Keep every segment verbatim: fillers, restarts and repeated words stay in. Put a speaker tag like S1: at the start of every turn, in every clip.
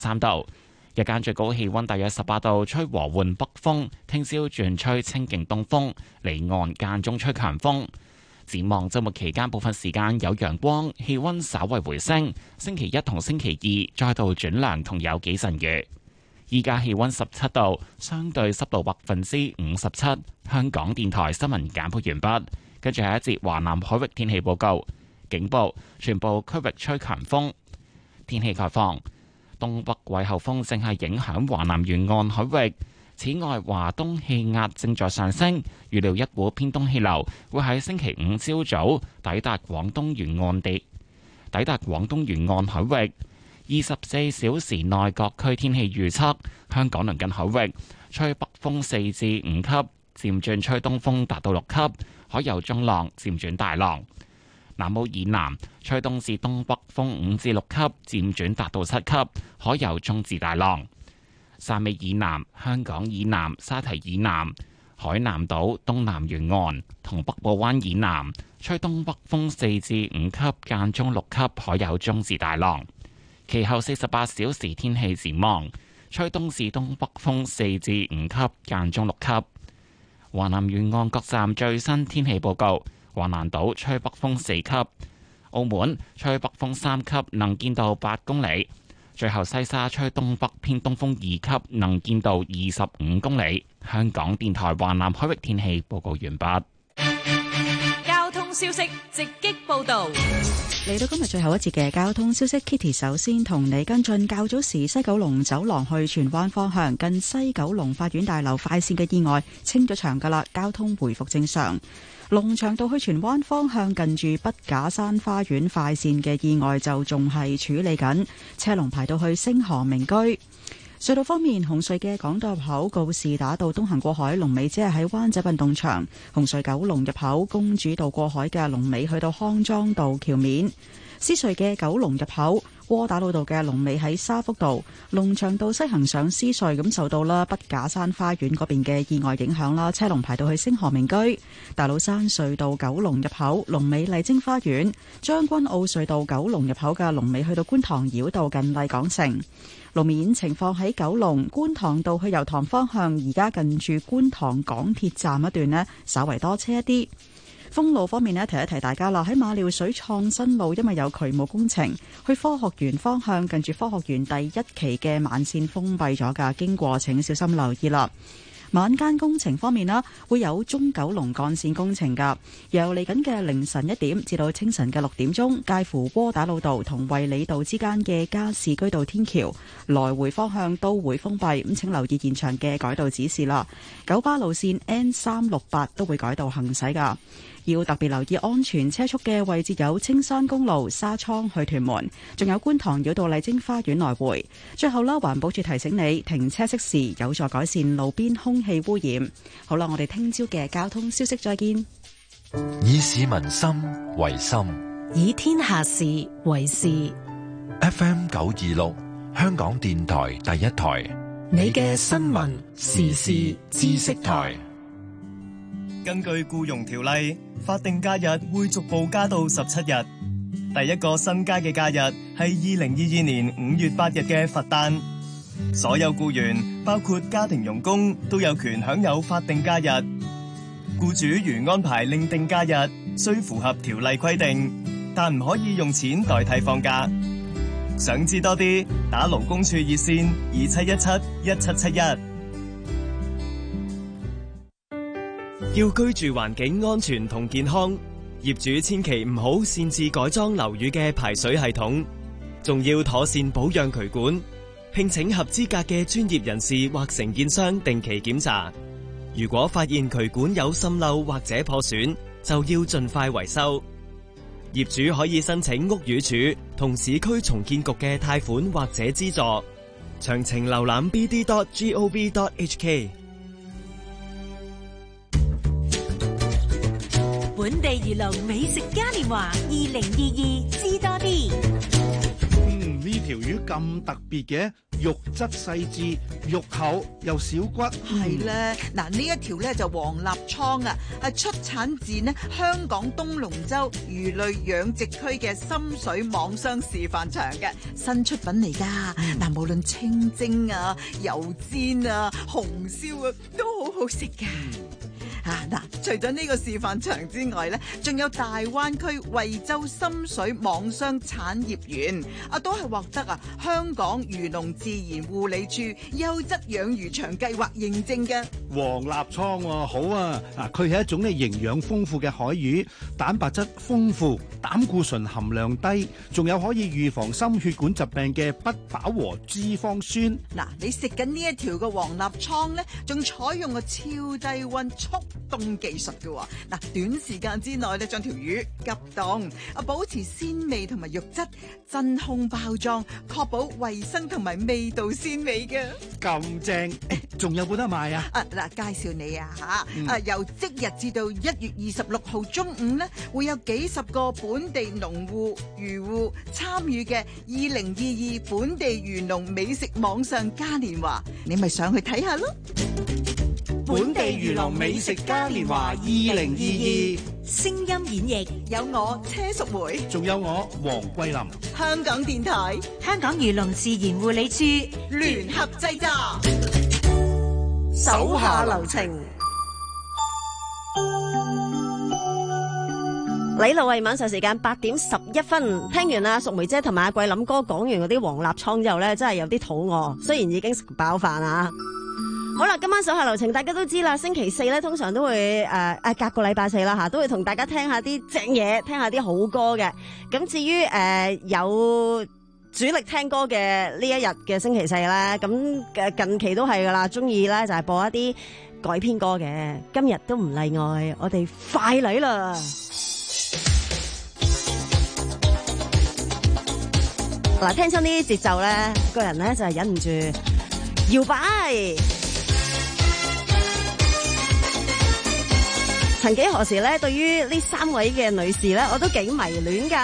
S1: 三度。日間最高氣溫大約十八度，吹和緩北風，聽朝轉吹清勁東風，離岸間中吹強風。展望周末期間部分時間有陽光，氣溫稍為回升。星期一同星期二再度轉涼同有幾陣雨。依家氣溫十七度，相對濕度百分之五十七。香港電台新聞簡報完畢，跟住係一節華南海域天氣報告。警報，全部區域吹強風。天氣概況。東北季候風正係影響華南沿岸海域，此外華東氣壓正在上升，預料一股偏東氣流會喺星期五朝早抵達廣東沿岸地，抵達廣東沿岸海域。二十四小時內各區天氣預測：香港鄰近海域吹北風四至五級，漸轉吹東風達到六級，海有中浪，漸轉大浪。南澳以南吹東至東北風五至六級，漸轉達到七級，海有中至大浪。汕尾以南、香港以南、沙堤以南、海南島東南沿岸同北部灣以南吹東北風四至五級，間中六級，海有中至大浪。其後四十八小時天氣展望，吹東至東北風四至五級，間中六級。華南沿岸各站最新天氣報告。華南島吹北風四級，澳門吹北風三級，能見度八公里。最後西沙吹東北偏東風二級，能見度二十五公里。香港電台華南海域天氣報告完畢。
S2: 交通消息直擊報道。
S3: 嚟到今日最後一節嘅交通消息 ，Kitty 首先同你跟進較早時西九龍走廊去荃灣方向近西九龍法院大樓快線嘅意外清咗場噶啦，交通回復正常。龍翔道去荃灣方向近住筆架山花園快線嘅意外就仲係處理緊，車龍排到去星河名居。隧道方面，紅隧嘅港島入口告士打道東行過海龍尾只係喺灣仔運動場，紅隧九龍入口公主道過海嘅龍尾去到康莊道橋面。獅隧嘅九龍入口窩打老道嘅龍尾喺沙福道，龍翔道西行上獅隧咁受到啦筆架山花園嗰邊嘅意外影響啦，車龍排到去星河名居。大老山隧道九龍入口龍尾麗晶花園，將軍澳隧道九龍入口嘅龍尾去到觀塘繞道近麗港城。路面情況喺九龍觀塘道去油塘方向，而家近住觀塘港鐵站一段呢，稍為多車一啲。封路方面呢，提一提大家啦，喺馬料水創新路，因為有渠務工程，去科學園方向近住科學園第一期嘅慢線封閉咗㗎，經過請小心留意啦。晚間工程方面啦，會有中九龍幹線工程㗎，由嚟緊嘅凌晨一點至到清晨嘅六點鐘，介乎窩打老道同衛理道之間嘅加士居道天橋來回方向都會封閉，咁請留意現場嘅改道指示啦。九巴路線 N 三六八都會改道行駛㗎。要特別留意安全車速嘅位置有青山公路沙涌去屯門，仲有觀塘繞道麗晶花園來回。最後啦，環保署提醒你停車熄匙有助改善路邊空氣污染。好啦，我哋聽朝嘅交通消息再見。
S4: 以市民心為心，
S2: 以天下事為事。
S4: F M 九二六香港電台第一台，
S2: 你嘅新聞時事知識台。
S5: 根據僱傭條例，法定假日會逐步加到十七日。第一個新加嘅假日係二零二二年五月八日嘅佛誕。所有僱員，包括家庭傭工，都有權享有法定假日。僱主如安排另定假日，需符合條例規定，但唔可以用錢代替放假。想知多啲，打勞工處熱線二七一七一七七一。要居住環境安全同健康，業主千祈唔好擅自改裝樓宇嘅排水系統，仲要妥善保養渠管，聘請合資格嘅專業人士或承建商定期檢查。如果發現渠管有滲漏或者破損，就要盡快維修。業主可以申請屋宇署同市區重建局嘅貸款或者資助，詳情瀏覽 b d dot gov dot h k。
S2: 本地漁農美食嘉年華二零二二知多啲。
S6: 嗯，呢條魚咁特別嘅，肉質細緻，肉厚又少骨。
S7: 係咧，嗱呢一條咧就黃立倉啊，係出產自呢香港東龍洲魚類養殖區嘅深水網箱示範場嘅新出品嚟噶。嗱、嗯，無論清蒸啊、油煎啊、紅燒啊，都好好食噶。啊嗱，除咗呢個示範場之外咧，仲有大灣區惠州深水網箱產業園，啊都係獲得啊香港漁農自然護理處優質養魚場計劃認證嘅。
S6: 黃立倉、啊、好啊，啊佢係一種咧營養豐富嘅海魚，蛋白質豐富，膽固醇含量低，仲有可以預防心血管疾病嘅不飽和脂肪酸。
S7: 嗱，你食緊呢一條嘅黃立倉咧，仲採用個超低溫速凍技術嘅喎，嗱短時間之內咧將條魚急凍，啊保持鮮味同埋肉質，真空包裝，確保衛生同埋味道鮮美嘅。
S6: 咁正，仲有冇得賣啊？
S7: 啊嗱，介紹你啊吓，嗯、啊由即日至到一月二十六號中午咧，會有幾十個本地農戶漁戶參與嘅二零二二本地漁農美食網上嘉年華，你咪上去睇下咯。
S6: 本地漁農美食嘉年華二零二二，
S8: 聲音演繹
S7: 有我車淑梅，
S6: 仲有我黃桂林，
S7: 香港電台、
S8: 香港漁農自然護理處
S7: 聯合製作，
S8: 手下留情。嚟到係晚上時間八點十一分，聽完阿淑梅姐同埋阿桂林哥講完嗰啲黃立倉之後咧，真係有啲肚餓，雖然已經食飽飯啊。好啦，今晚手下留情，大家都知啦。星期四咧，通常都會誒誒、呃、隔個禮拜四啦吓，都會同大家聽下啲正嘢，聽下啲好歌嘅。咁至於誒、呃、有主力聽歌嘅呢一日嘅星期四咧，咁誒近期都係噶啦，中意咧就係播一啲改編歌嘅。今日都唔例外，我哋快嚟啦！嗱，聽親呢啲節奏咧，個人咧就係忍唔住搖擺。曾幾何時咧，對於呢三位嘅女士咧，我都幾迷戀噶。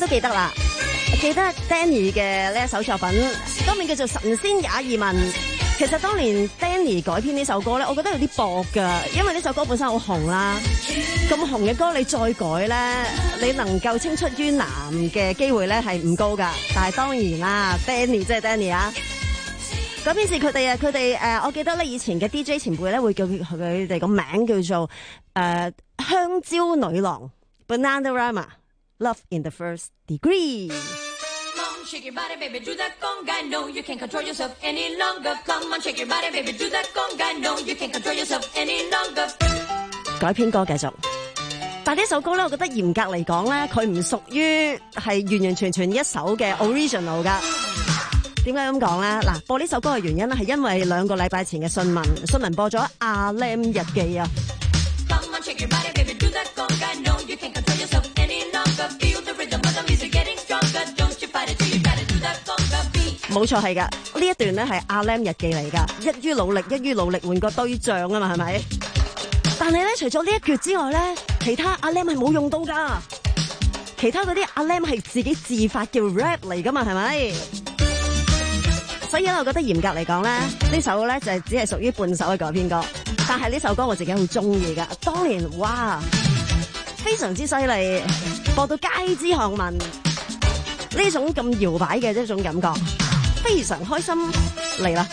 S8: 記得啦，記得 Danny 嘅呢一首作品，歌名叫做《神仙也易問》。其實當年 Danny 改編呢首歌咧，我覺得有啲薄噶，因為呢首歌本身好紅啦，咁紅嘅歌你再改咧，你能夠青出於藍嘅機會咧係唔高噶。但係當然啦 ，Danny 即係 Danny 啊，改編自佢哋啊，佢哋誒，我記得咧以前嘅 D J 前輩咧會叫佢哋個名叫做誒、呃、香蕉女郎 Bananarama。Love in the first degree。
S9: Shake your body, baby, do that conga. No, you can't control yourself any longer. Come on, shake your body, baby, do that conga. No, you can't control yourself any longer.
S8: 改編歌繼續，但係呢首歌咧，我覺得嚴格嚟講咧，佢唔屬於係完完全全一首嘅 original 噶。點解咁講咧？嗱，播呢首歌嘅原因咧，係因為兩個禮拜前嘅信文，信文播咗《阿 Lam 日記》啊。
S9: Come on, shake your body, baby, do that conga. No, you can't control yourself any longer. Feel the rhythm of the music getting stronger. Don't you fight it till you try to do that conga beat.
S8: 冇錯係噶，呢一段咧係《阿 Lam 日記》嚟噶，一於努力，一於努力換個對象啊嘛，係咪？但係咧，除咗呢一橛之外咧，其他阿 Lam 係冇用到噶，其他嗰啲阿 Lam 係自己自發叫 rap 嚟噶嘛，係咪？所以咧，我覺得嚴格嚟講咧，呢首咧就係只係屬於半首嘅改編歌，但係呢首歌我自己好中意噶。當年哇，非常之犀利，播到街知巷聞，呢種咁搖擺嘅一種感覺，非常開心嚟啦。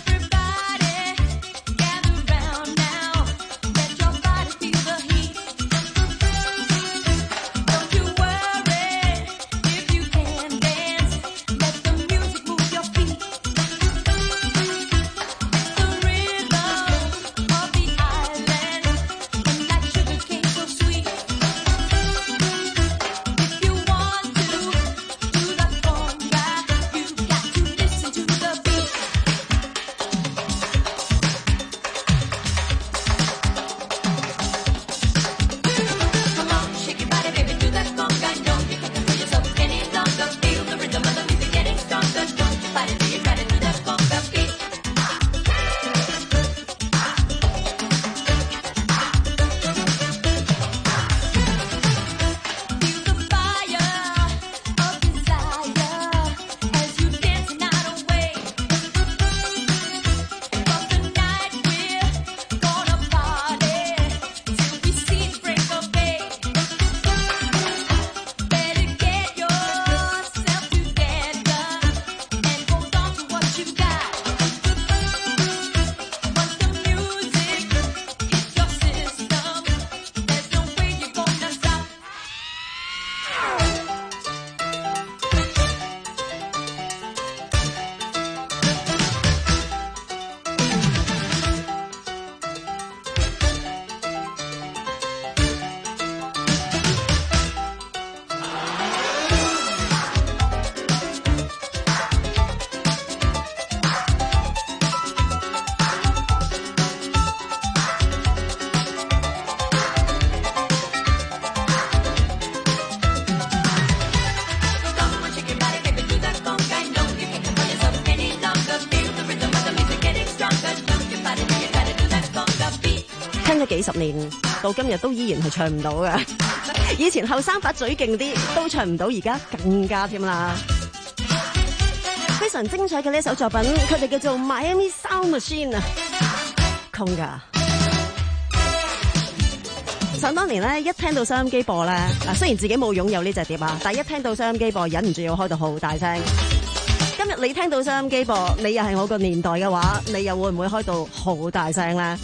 S8: 幾十年到今日都依然係唱唔到嘅，以前後生把嘴勁啲都唱唔到，而家更加添啦。非常精彩嘅呢一首作品，佢哋叫做 Miami Sound Machine 啊，Conga。想當年咧，一聽到收音機播咧，嗱雖然自己冇擁有呢隻碟啊，但係一聽到收音機播，忍唔住要開到好大聲。今日你聽到收音機播，你又係我個年代嘅話，你又會唔會開到好大聲咧？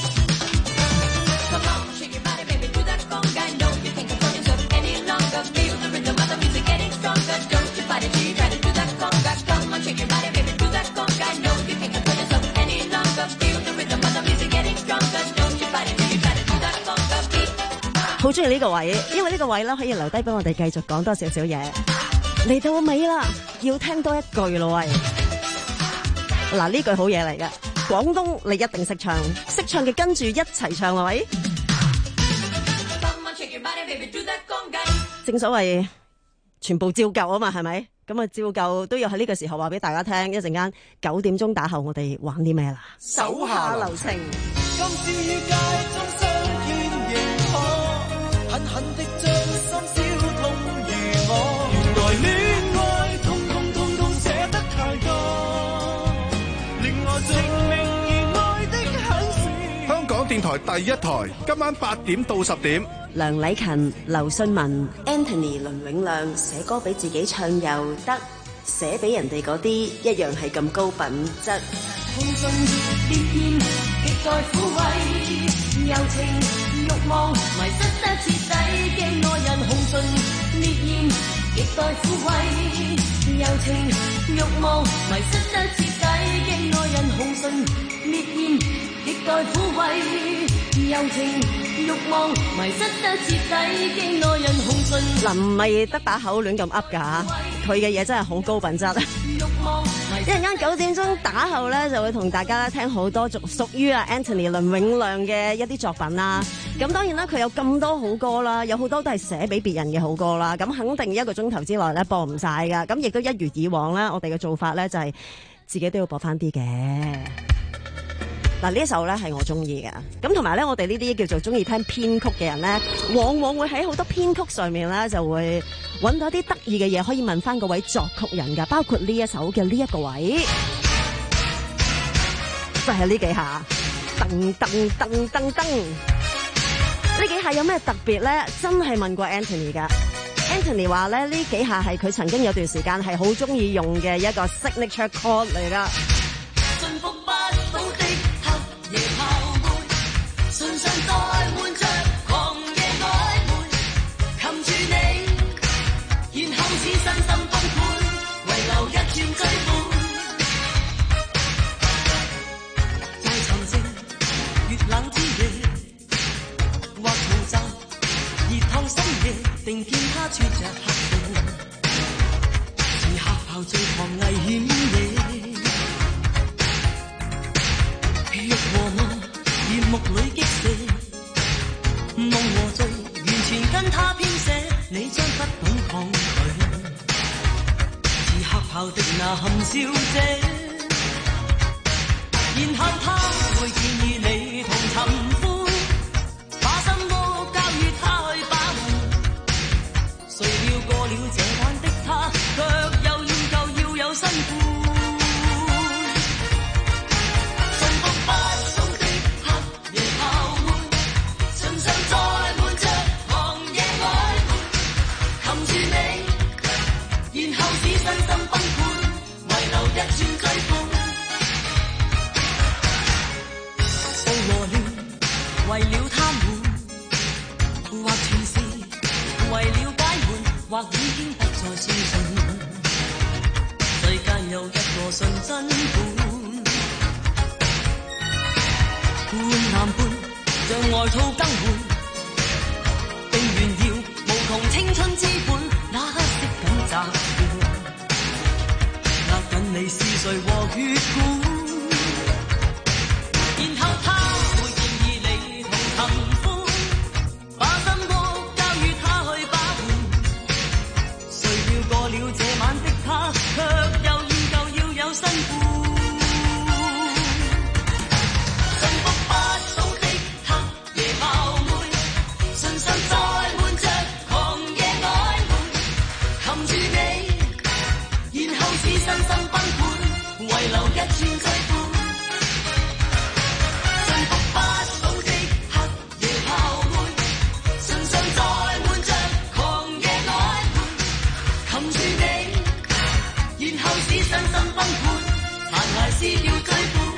S8: 好中意呢個位，因為呢個位咧可以留低俾我哋繼續講多少少嘢。嚟到尾啦，要聽多一句咯喂。嗱呢句好嘢嚟嘅，廣東你一定識唱，識唱嘅跟住一齊唱啦喂。正所謂全部照舊啊嘛，係咪？咁啊照舊都要喺呢個時候話俾大家聽，一陣間九點鐘打後我哋玩啲咩啦？手下留情。今宵於街中相見仍可，狠狠的將心燒痛如我。原來
S10: 港電台第一台，今晚八點到十點。
S8: 梁禮勤、劉信文、Anthony 倫永亮寫歌俾自己唱又得，寫俾人哋嗰啲一樣係咁高品質。
S9: 空盡烈焰，極待撫慰，柔情慾望迷失得徹底，驚愛人紅盡烈焰，極待撫慰，柔情慾望迷失得徹底，驚愛人紅盡烈焰，極待撫慰，柔情慾望迷失得徹底，驚愛人紅盡。
S8: 嗱，唔係得把口亂咁噏㗎，佢嘅嘢真係好高品質。一陣間九點鐘打後咧，就會同大家聽好多屬屬於啊 Anthony 倫永亮嘅一啲作品啦。咁當然啦，佢有咁多好歌啦，有好多都係寫俾別人嘅好歌啦。咁肯定一個鐘頭之內咧播唔晒噶。咁亦都一如以往咧，我哋嘅做法咧就係自己都要播翻啲嘅。嗱，呢一首咧係我中意嘅，咁同埋咧我哋呢啲叫做中意聽編曲嘅人咧，往往會喺好多編曲上面咧就會揾到一啲得意嘅嘢可以問翻嗰位作曲人噶，包括呢一首嘅呢一個位，就係呢幾下，噔噔噔噔噔，呢幾下有咩特別咧？真係問過 Anthony 噶 ，Anthony 話咧呢幾下係佢曾經有段時間係好中意用嘅一個 signature chord 嚟噶。
S9: 夜泡沫，唇上再滿着狂野曖昧，擒住你，然後似身心崩潰，遺留一串追悔。在沉靜月冷之夜，或嘈雜熱燙深夜，定見他穿着黑袍，是黑豹最狂危險野。欲和我耳目裏激射，夢和醉完全跟他編寫，你將不懂抗拒，似黑豹的那含笑者。然後他會建議你同尋歡，把心魔交予他去把玩，誰料過了這晚的他，卻又要舊要有新歡。為了他們，或全是為了解悶，或已經不再相信。世間有一個純真伴，半男伴像外套更換，並炫耀無窮青春之本，那色感雜亂，握緊你思緒和血管。然後他會建議你同尋歡，把心魔交予他去把玩，誰料過了這晚的他，卻又厭舊要有新歡。馴服不到的黑夜泡沫，唇上再滿着狂野曖昧，擒住你，然後似身心崩潰，遺留一串追悔。是要追本。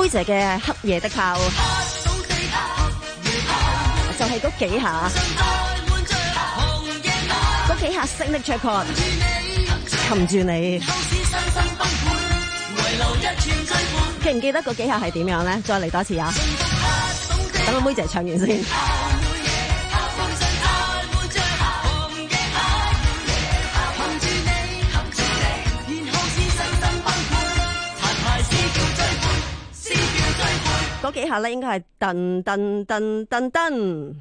S8: 姐嘅黑夜的炮，就係嗰幾下，嗰幾下 signature chord，擒住你。記唔記得嗰幾下係點樣咧？再嚟多次啊！等阿妹姐唱完先。嗰幾下咧，應該係噔噔噔噔噔。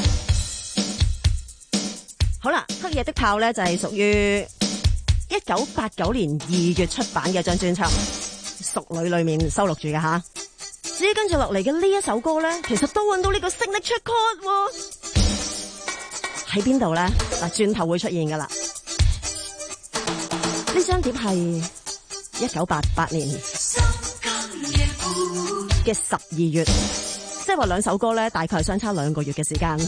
S8: 好啦，黑夜的炮咧就係屬於一九八九年二月出版嘅張專輯《淑女》裏面收錄住嘅吓。至於跟住落嚟嘅呢一首歌咧，其實都揾到呢個 signature chord 喎。喺邊度咧？嗱，轉頭會出現噶啦。呢張碟係一九八八年嘅十二月，即係話兩首歌咧，大概係相差兩個月嘅時間。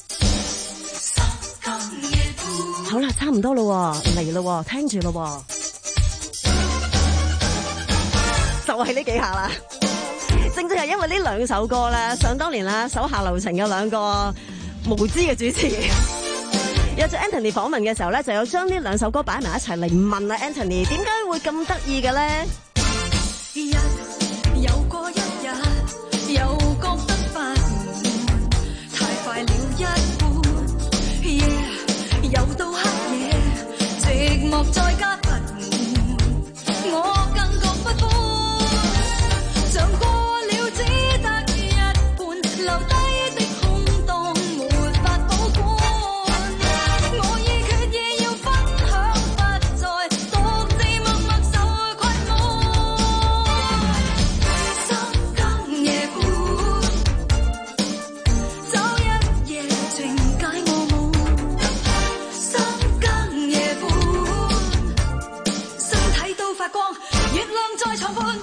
S8: 好啦，差唔多咯，嚟咯，聽住咯，就係呢幾下啦。正正係因為呢兩首歌咧，想當年啦，手下留情嘅兩個無知嘅主持，有咗 Anthony 訪問嘅時候咧，就有將呢兩首歌擺埋一齊嚟問啊 Anthony 點解會咁得意嘅咧？
S9: 有過一日，又覺得煩，太快了一半。夜又到黑夜，寂寞再加份，我更覺不歡。像過了只得一半，留低的空檔沒法補管。我已決意要分享，不再獨自默默受困悶。深更夜半，找一夜情解我夢。深更夜半，身體都發光，月亮在床畔。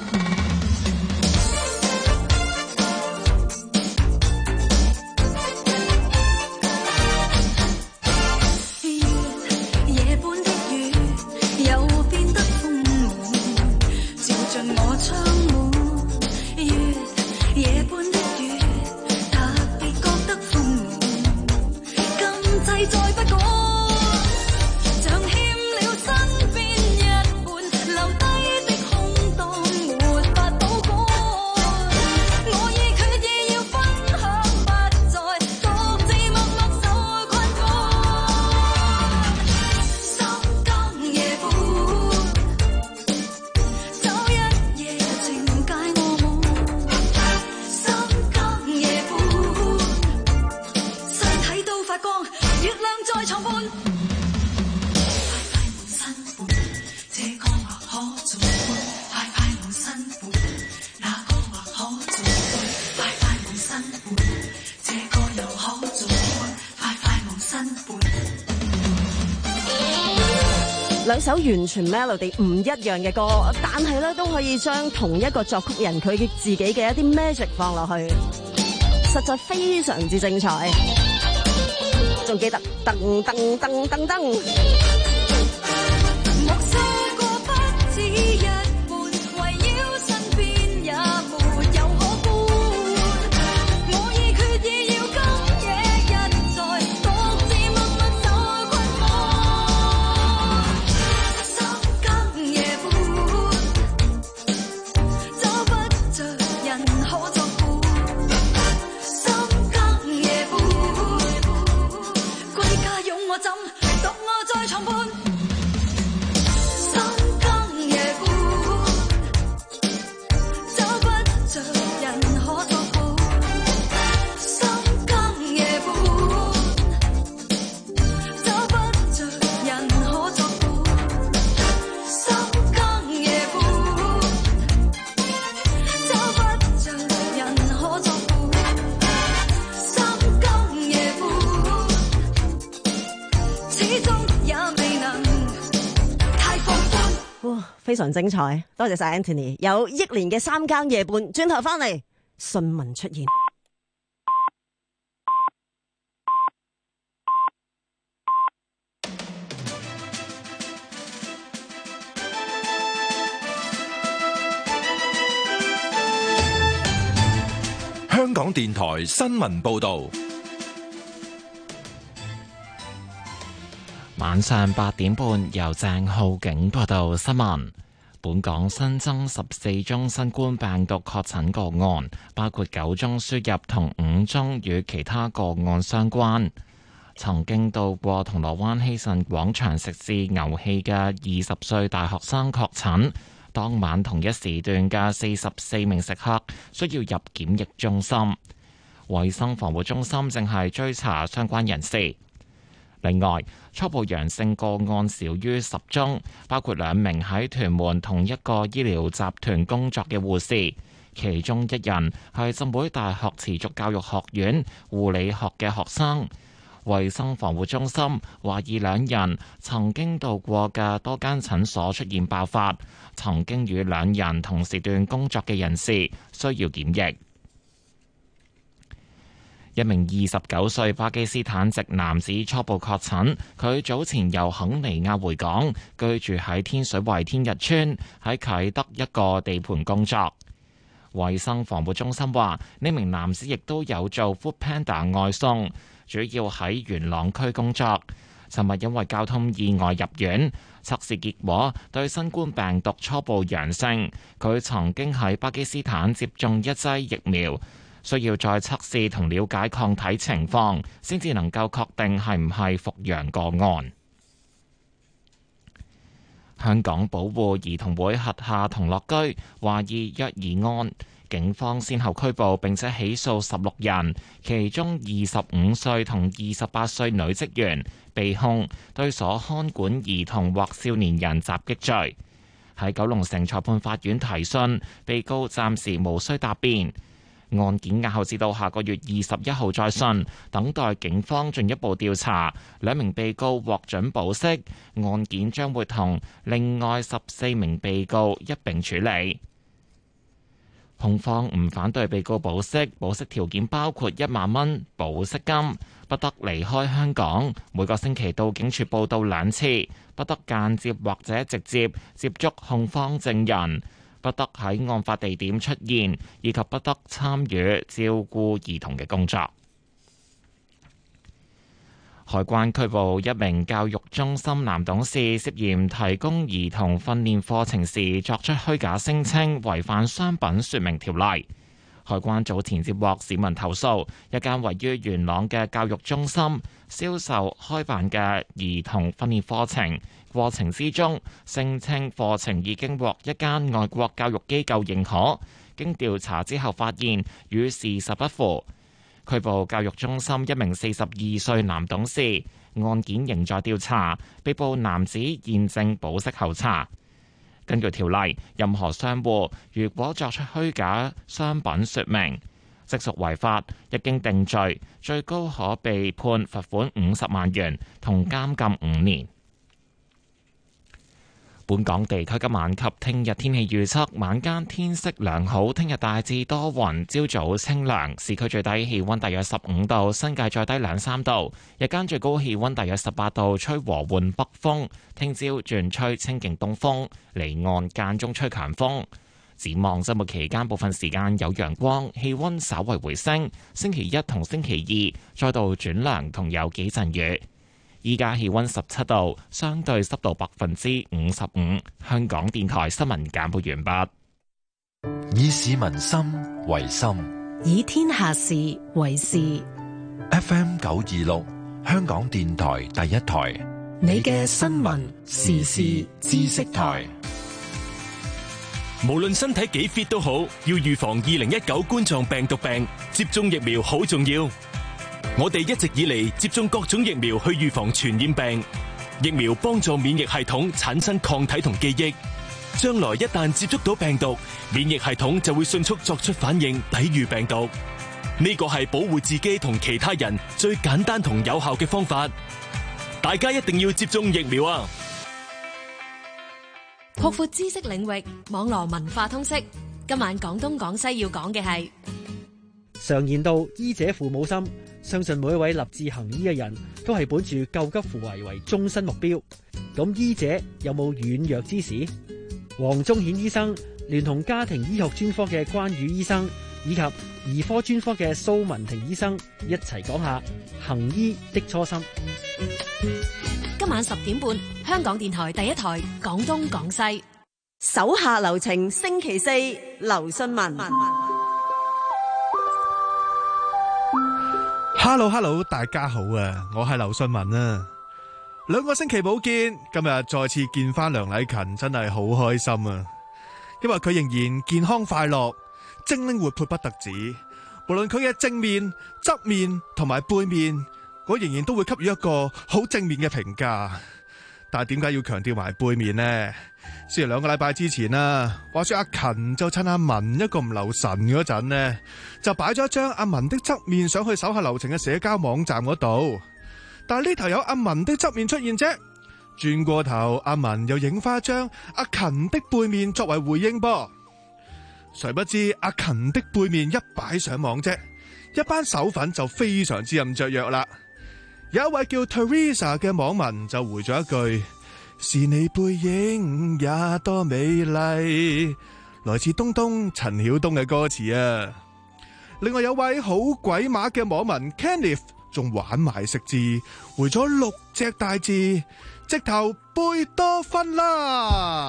S9: 夜半的雨又變得豐滿，照進我窗門。月夜半的雨特別覺得豐滿，今際再不講，像欠了身邊一半，留低的空檔沒法補管。我已決意要分享，不再獨自默默受困苦。深更夜半，找一夜情解我夢。深更夜半，身體都發光，月亮在床畔。快快無新歡，這個或可做伴。快快無新歡，那個或可做伴。快快無新歡，這個又可做伴。快快無新歡。
S8: 兩首完全 melody 唔一樣嘅歌，但係咧都可以將同一個作曲人佢嘅自己嘅一啲 magic 放落去，實在非常之精彩。仲記得噔噔噔噔噔，
S9: 莫錯過不止一半，圍繞身邊也沒有可觀。我已決意要今夜一再獨自默默受困苦。深更夜半，找不着人可作伴。深更夜半，歸家擁我枕，獨我在床畔。深更夜半，找不着人可作伴。深更夜半，找不着人可作伴。深更夜半，找不着人可作伴。深更夜半，始終也未能太放寬。
S8: 哇，非常精彩，多謝晒 Anthony。有憶蓮嘅三更夜半，轉頭翻嚟，信文出現。
S4: 港電台新聞報道。
S1: 晚上八點半，由鄭浩景報道新聞。本港新增十四宗新冠病毒確診個案，包括九宗輸入同五宗與其他個案相關。曾經到過銅鑼灣希慎廣場食肆牛氣嘅二十歲大學生確診，當晚同一時段嘅四十四名食客需要入檢疫中心。衛生防護中心正係追查相關人士。另外，初步陽性個案少於十宗，包括兩名喺屯門同一個醫療集團工作嘅護士，其中一人係浸會大學持續教育學院護理學嘅學生。衛生防護中心懷疑兩人曾經到過嘅多間診所出現爆發，曾經與兩人同時段工作嘅人士需要檢疫。一名二十九歲巴基斯坦籍男子初步確診，佢早前由肯尼亞回港，居住喺天水圍天日村，喺啟德一個地盤工作。衛生防護中心話，呢名男子亦都有做 Foodpanda 外送，主要喺元朗區工作。尋日因為交通意外入院，測試結果對新冠病毒初步陽性。佢曾經喺巴基斯坦接種一劑疫苗，需要再測試同了解抗體情況，先至能夠確定係唔係復陽個案。香港保護兒童會轄下同樂居懷疑虐兒案，警方先後拘捕並且起訴十六人，其中二十五歲同二十八歲女職員被控對所看管兒童或少年人襲擊罪。喺九龍城裁判法院提訊，被告暫時無需答辯。案件押後至到下個月二十一號再訊，等待警方進一步調查。兩名被告獲准保釋，案件將會同另外十四名被告一併處理。控方唔反對被告保釋，保釋條件包括一萬蚊保釋金，不得離開香港，每個星期到警署報到兩次，不得間接或者直接接觸控方證人，不得喺案發地點出現，以及不得參與照顧兒童嘅工作。海關拘捕一名教育中心男董事，涉嫌提供兒童訓練課程時作出虛假聲稱，違反商品說明條例。海關早前接獲市民投訴，一間位於元朗嘅教育中心銷售開辦嘅兒童訓練課程，過程之中聲稱課程已經獲一間外國教育機構認可，經調查之後發現與事實不符，拘捕教育中心一名四十二歲男董事，案件仍在調查，被捕男子現正保釋候查。根據條例，任何商戶如果作出虛假商品說明，即屬違法，一經定罪，最高可被判罰款五十萬元同監禁五年。本港地區今晚及聽日天氣預測：晚間天色良好，聽日大致多雲，朝早清涼，市區最低氣溫大約十五度，新界再低兩三度。日間最高氣溫大約十八度，吹和緩北風。聽朝轉吹清勁東風，離岸間中吹強風。展望週末期間，部分時間有陽光，氣溫稍為回升。星期一同星期二再度轉涼，同有幾陣雨。依家氣溫十七度，相對濕度百分之五十五。香港電台新聞簡報完畢。
S4: 以市民心為心，
S2: 以天下事為事。
S4: F M 九二六，香港電台第一台，
S2: 你嘅新聞時事知識台。
S5: 無論身體幾 fit 都好，要預防二零一九冠狀病毒病，接種疫苗好重要。我哋一直以嚟接種各種疫苗去預防傳染病，疫苗幫助免疫系統產生抗體同記憶，將來一旦接觸到病毒，免疫系統就會迅速作出反應，抵禦病毒。呢個係保護自己同其他人最簡單同有效嘅方法，大家一定要接種疫苗啊！
S11: 擴闊知識領域，網絡文化通識。今晚廣東廣西要講嘅係
S12: 常言道，醫者父母心。相信每一位立志行醫嘅人都係本住救急扶危為終身目標。咁醫者有冇軟弱之時？黃宗顯醫生聯同家庭醫學專科嘅關宇醫生以及兒科專科嘅蘇文婷醫生一齊講下行醫的初心。
S11: 今晚十點半，香港電台第一台廣東廣西。
S8: 手下留情，星期四劉信文。
S10: Hello Hello， 大家好啊，我係劉信文啊。兩個星期冇見，今日再次見翻梁禮勤，真係好開心啊！因為佢仍然健康快樂、精靈活潑不特止，無論佢嘅正面、側面同埋背面，我仍然都會給予一個好正面嘅評價。但係點解要強調埋背面呢？先係兩個禮拜之前啦，話說阿勤就趁阿文一個唔留神嗰陣呢，就擺咗一張阿文的側面上去手下留情嘅社交網站嗰度。但係呢頭有阿文的側面出現啫，轉過頭阿文又影翻一張阿勤的背面作為回應噃。誰不知阿勤的背面一擺上網啫，一班手粉就非常之咁雀躍啦。有一位叫 Teresa 嘅網民就回咗一句：是你背影也多美麗，來自東東陳曉東嘅歌詞啊。另外有位好鬼馬嘅網民 Kenneth 仲玩埋食字，回咗六隻大字，直頭貝多芬啦。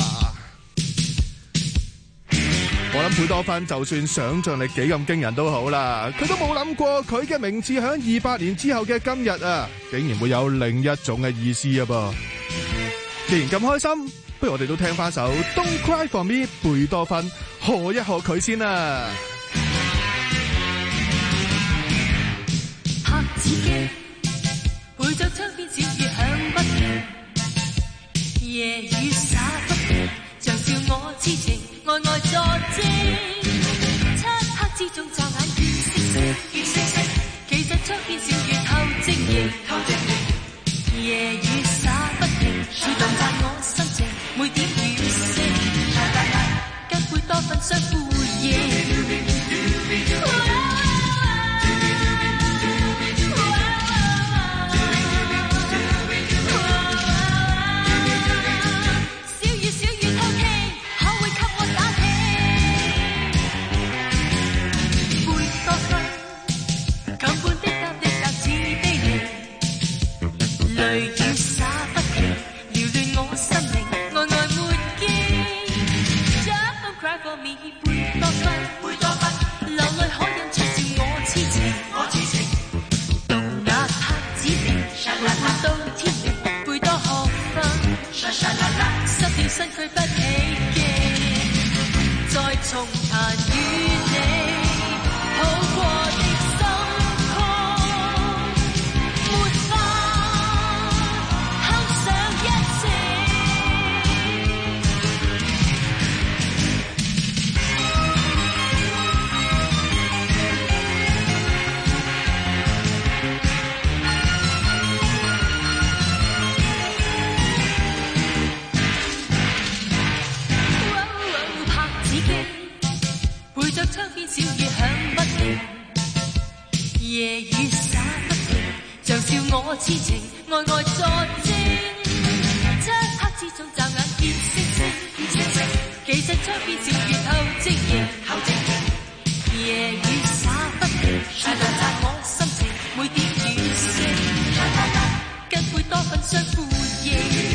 S10: 我諗貝多芬就算想像力幾咁驚人都好啦，佢都冇諗過佢嘅名字響二百年之後嘅今日啊，竟然會有另一種嘅意思啊噃。既然咁開心，不如我哋都聽翻首 Don't Cry For Me 貝多芬，賀一賀佢先啦。
S9: 拍子機陪着窗邊小雨響不停，夜雨灑不停，像笑我痴情呆呆作證。漆黑之中驟眼見星星，見星星，其實窗邊小雨透晶瑩，透晶瑩。夜雨灑不停，觸動讚我心情，每點雨聲，跟貝多芬相呼應。身軀不起勁，再重彈與你好過的心曲，沒法哼上一窗邊小雨響不停，夜雨灑不停，像笑我痴情呆呆作證。漆黑之中驟眼見星星，其實窗邊小雨透晶瑩，透晶瑩。夜雨灑不停，觸動讚我心情，每點雨聲，跟貝多芬相呼應。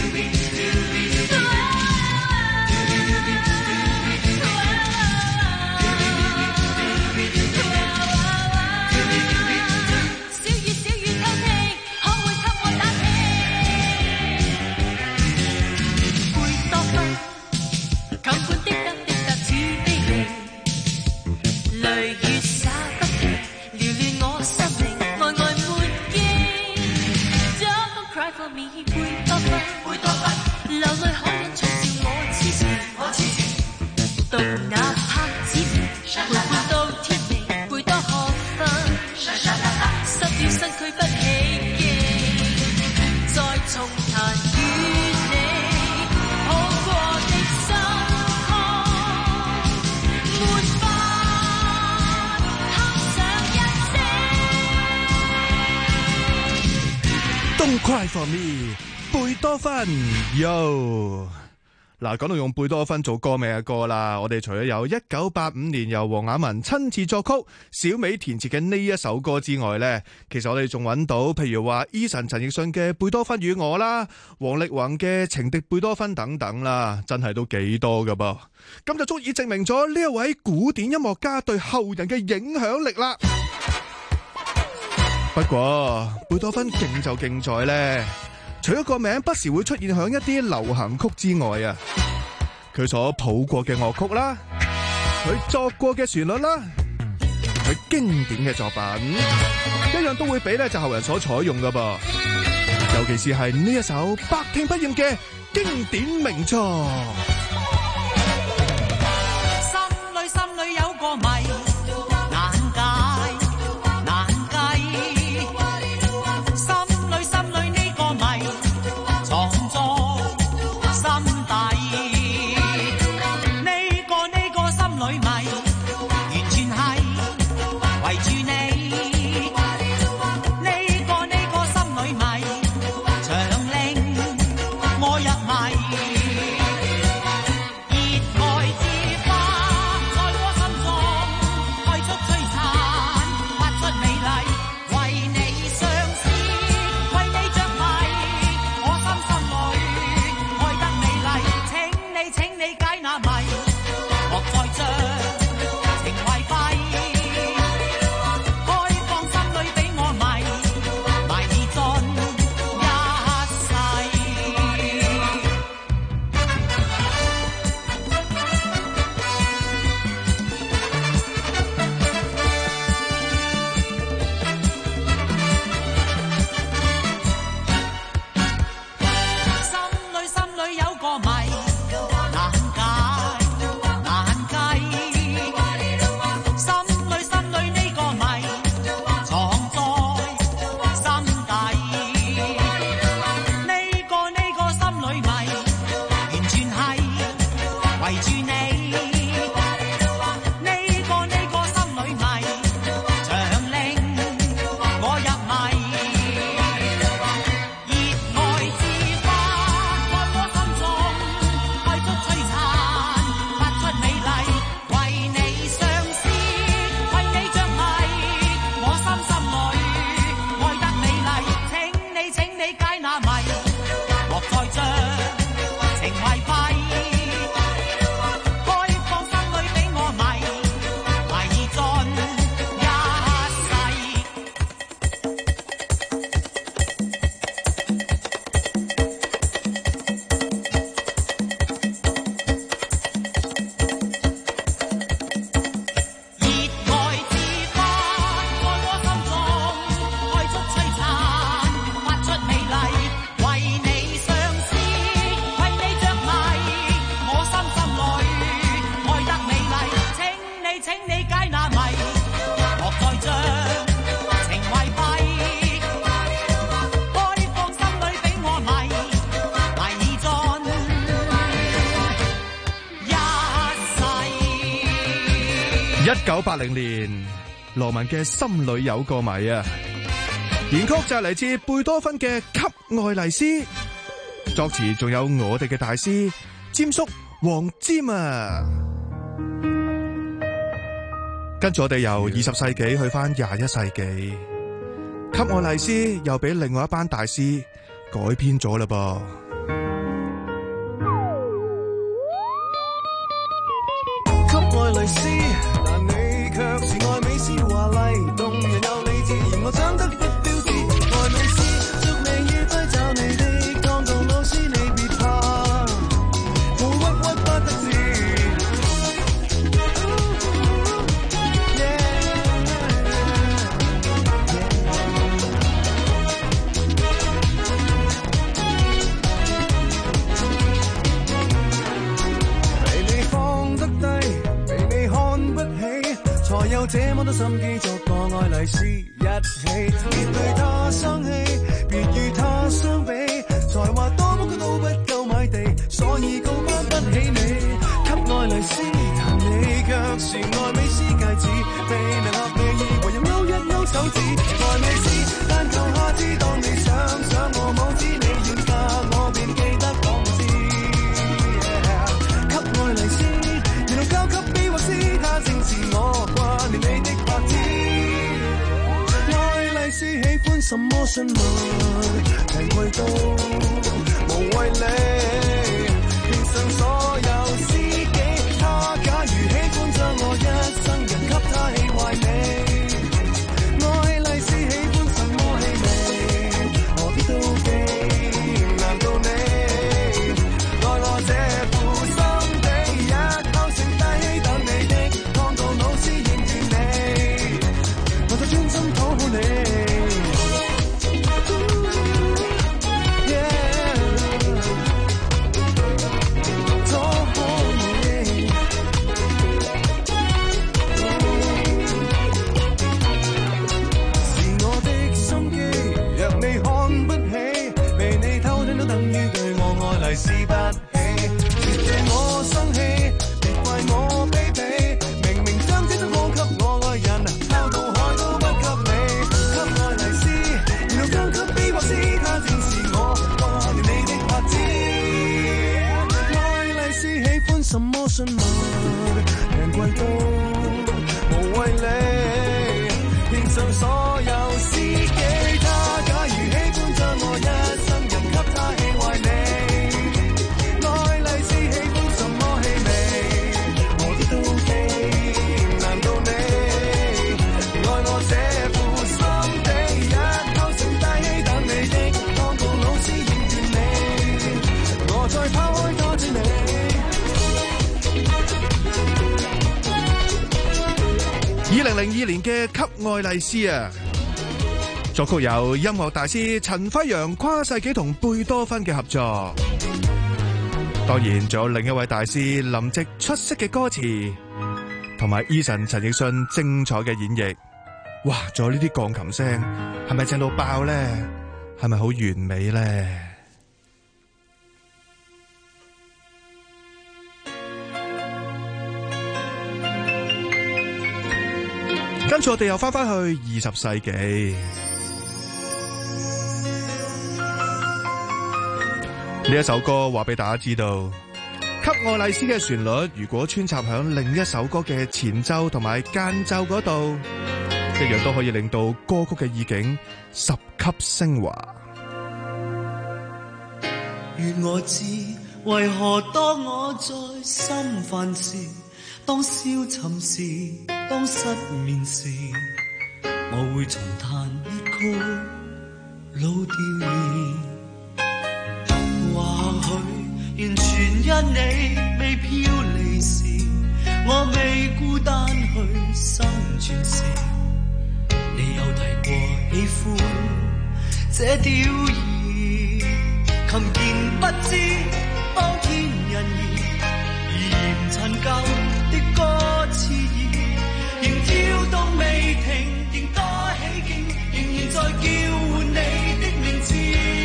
S10: Cry for me， 貝多芬 Yo， 嗱，講到用貝多芬做歌名嘅歌啦，我哋除咗有一九八五年由黃雅文親自作曲、小美填詞嘅呢一首歌之外呢，其實我哋仲揾到，譬如話 Eason 陳奕迅嘅《貝多芬與我》啦，王力宏嘅《情敵貝多芬》等等啦，真係都幾多噶噃。咁就足以證明咗呢一位古典音樂家對後人嘅影響力啦。不過貝多芬勁就勁在呢，除咗個名不時會出現響一啲流行曲之外啊，佢所譜過嘅樂曲啦，佢作過嘅旋律啦，佢經典嘅作品，一樣都會俾咧就後人所採用噶噃。尤其是係呢一首百聽不厭嘅經典名作。
S9: 心裏心裏有個謎，難解難計。心裏心裏呢個謎，藏在心底。呢個呢個心裏謎，完全係圍住你。呢個呢個心裏謎，長令我入迷。
S10: 一九八零年，羅文嘅心裏有個謎啊，原曲就係嚟自貝多芬嘅《給愛麗絲》，作詞仲有我哋嘅大師詹叔黃霑啊。跟住我哋由二十世紀去翻廿一世紀，《給愛麗絲》又俾另外一班大師改編咗啦噃。
S13: 給愛麗絲，但你卻是愛美絲華麗動人有理智，而我長得不標緻。愛美絲，祝你愉快找你的當道老師，你別怕，我鬱鬱不得志。被你放得低，被你看不起，才有這麼多心機作個愛麗絲一起。別對他生氣，別與他相比，才華多麼高都不夠買地，所以高攀不起你。給愛麗絲，但你卻是愛美絲戒指，未能合你意，唯有勾一勾手指。愛美絲，但求下次當你想想我拇指，你遠嫁我便記得講知。 什麼信物，平貴到無謂理，獻上所有知己。他假如喜歡將我一生人給他氣壞你，愛麗絲喜歡什麼氣味，何必妒忌？難道你愛我這負心地，日後剩低等你的，當到老師厭倦你，我就專心討好你。是不起，別惹我生氣，別怪我卑鄙。明明將這種好給我愛人，拋到海都不給你。給愛麗絲，然後將給 B 或 C， 他正是我掛念你的拍子。愛麗絲喜歡什麼信物，平貴到無謂理，獻上所有知己。他假如喜歡將我一生人給他氣壞你。
S10: 二零零二年嘅《給愛麗絲》啊，作曲由音樂大師陳輝陽跨世紀同貝多芬嘅合作，當然仲有另一位大師林夕出色嘅歌詞，同埋 Eason 陳奕迅精彩嘅演繹。哇！仲有呢啲鋼琴聲，係咪正到爆咧？係咪好完美咧？跟住我哋又翻翻去二十世紀，呢一首歌話俾大家知道，給愛麗絲嘅旋律如果穿插響另一首歌嘅前奏同埋間奏嗰度，一樣都可以令到歌曲嘅意境十級升華。
S14: 願我知為何當我在心煩時，當消沉時，當失眠時，我會重彈一曲老調兒。或許完全因你未飄離時，我未孤單去生存時，你有提過喜歡這調兒。琴鍵不知當天人兒，而嫌陳舊的歌詞兒，仍跳動未停，仍多起勁，仍然在叫喚你的名字。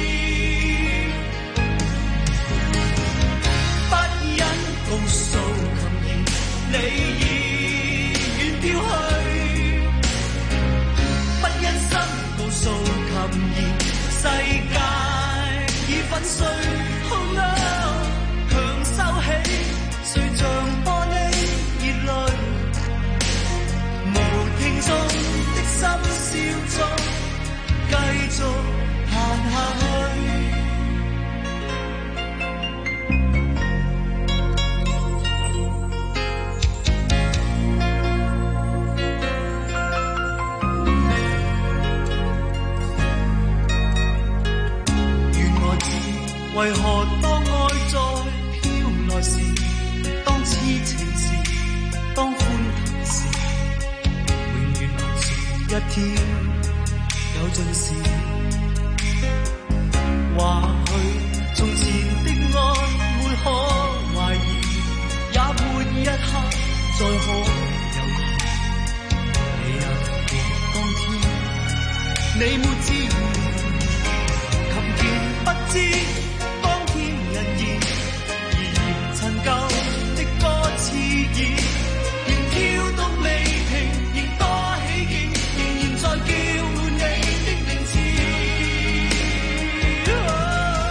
S14: 不忍告訴琴兒，你已遠飄去，不忍心告訴琴兒，世界已粉碎。Oh no， 強收起，誰像玻璃熱淚，無聽眾的深笑中，繼續彈下去。願我知為何當愛在飄來時，當痴情時，當歡騰時，永遠能說一天有盡時。或許從前的愛沒可懷疑，也沒一刻再可猶豫。你也提過當天，你沒知意，琴鍵不知當天人兒，而嫌陳舊的歌詞兒，仍跳動未停，仍多起勁，仍然在叫喚你的名字。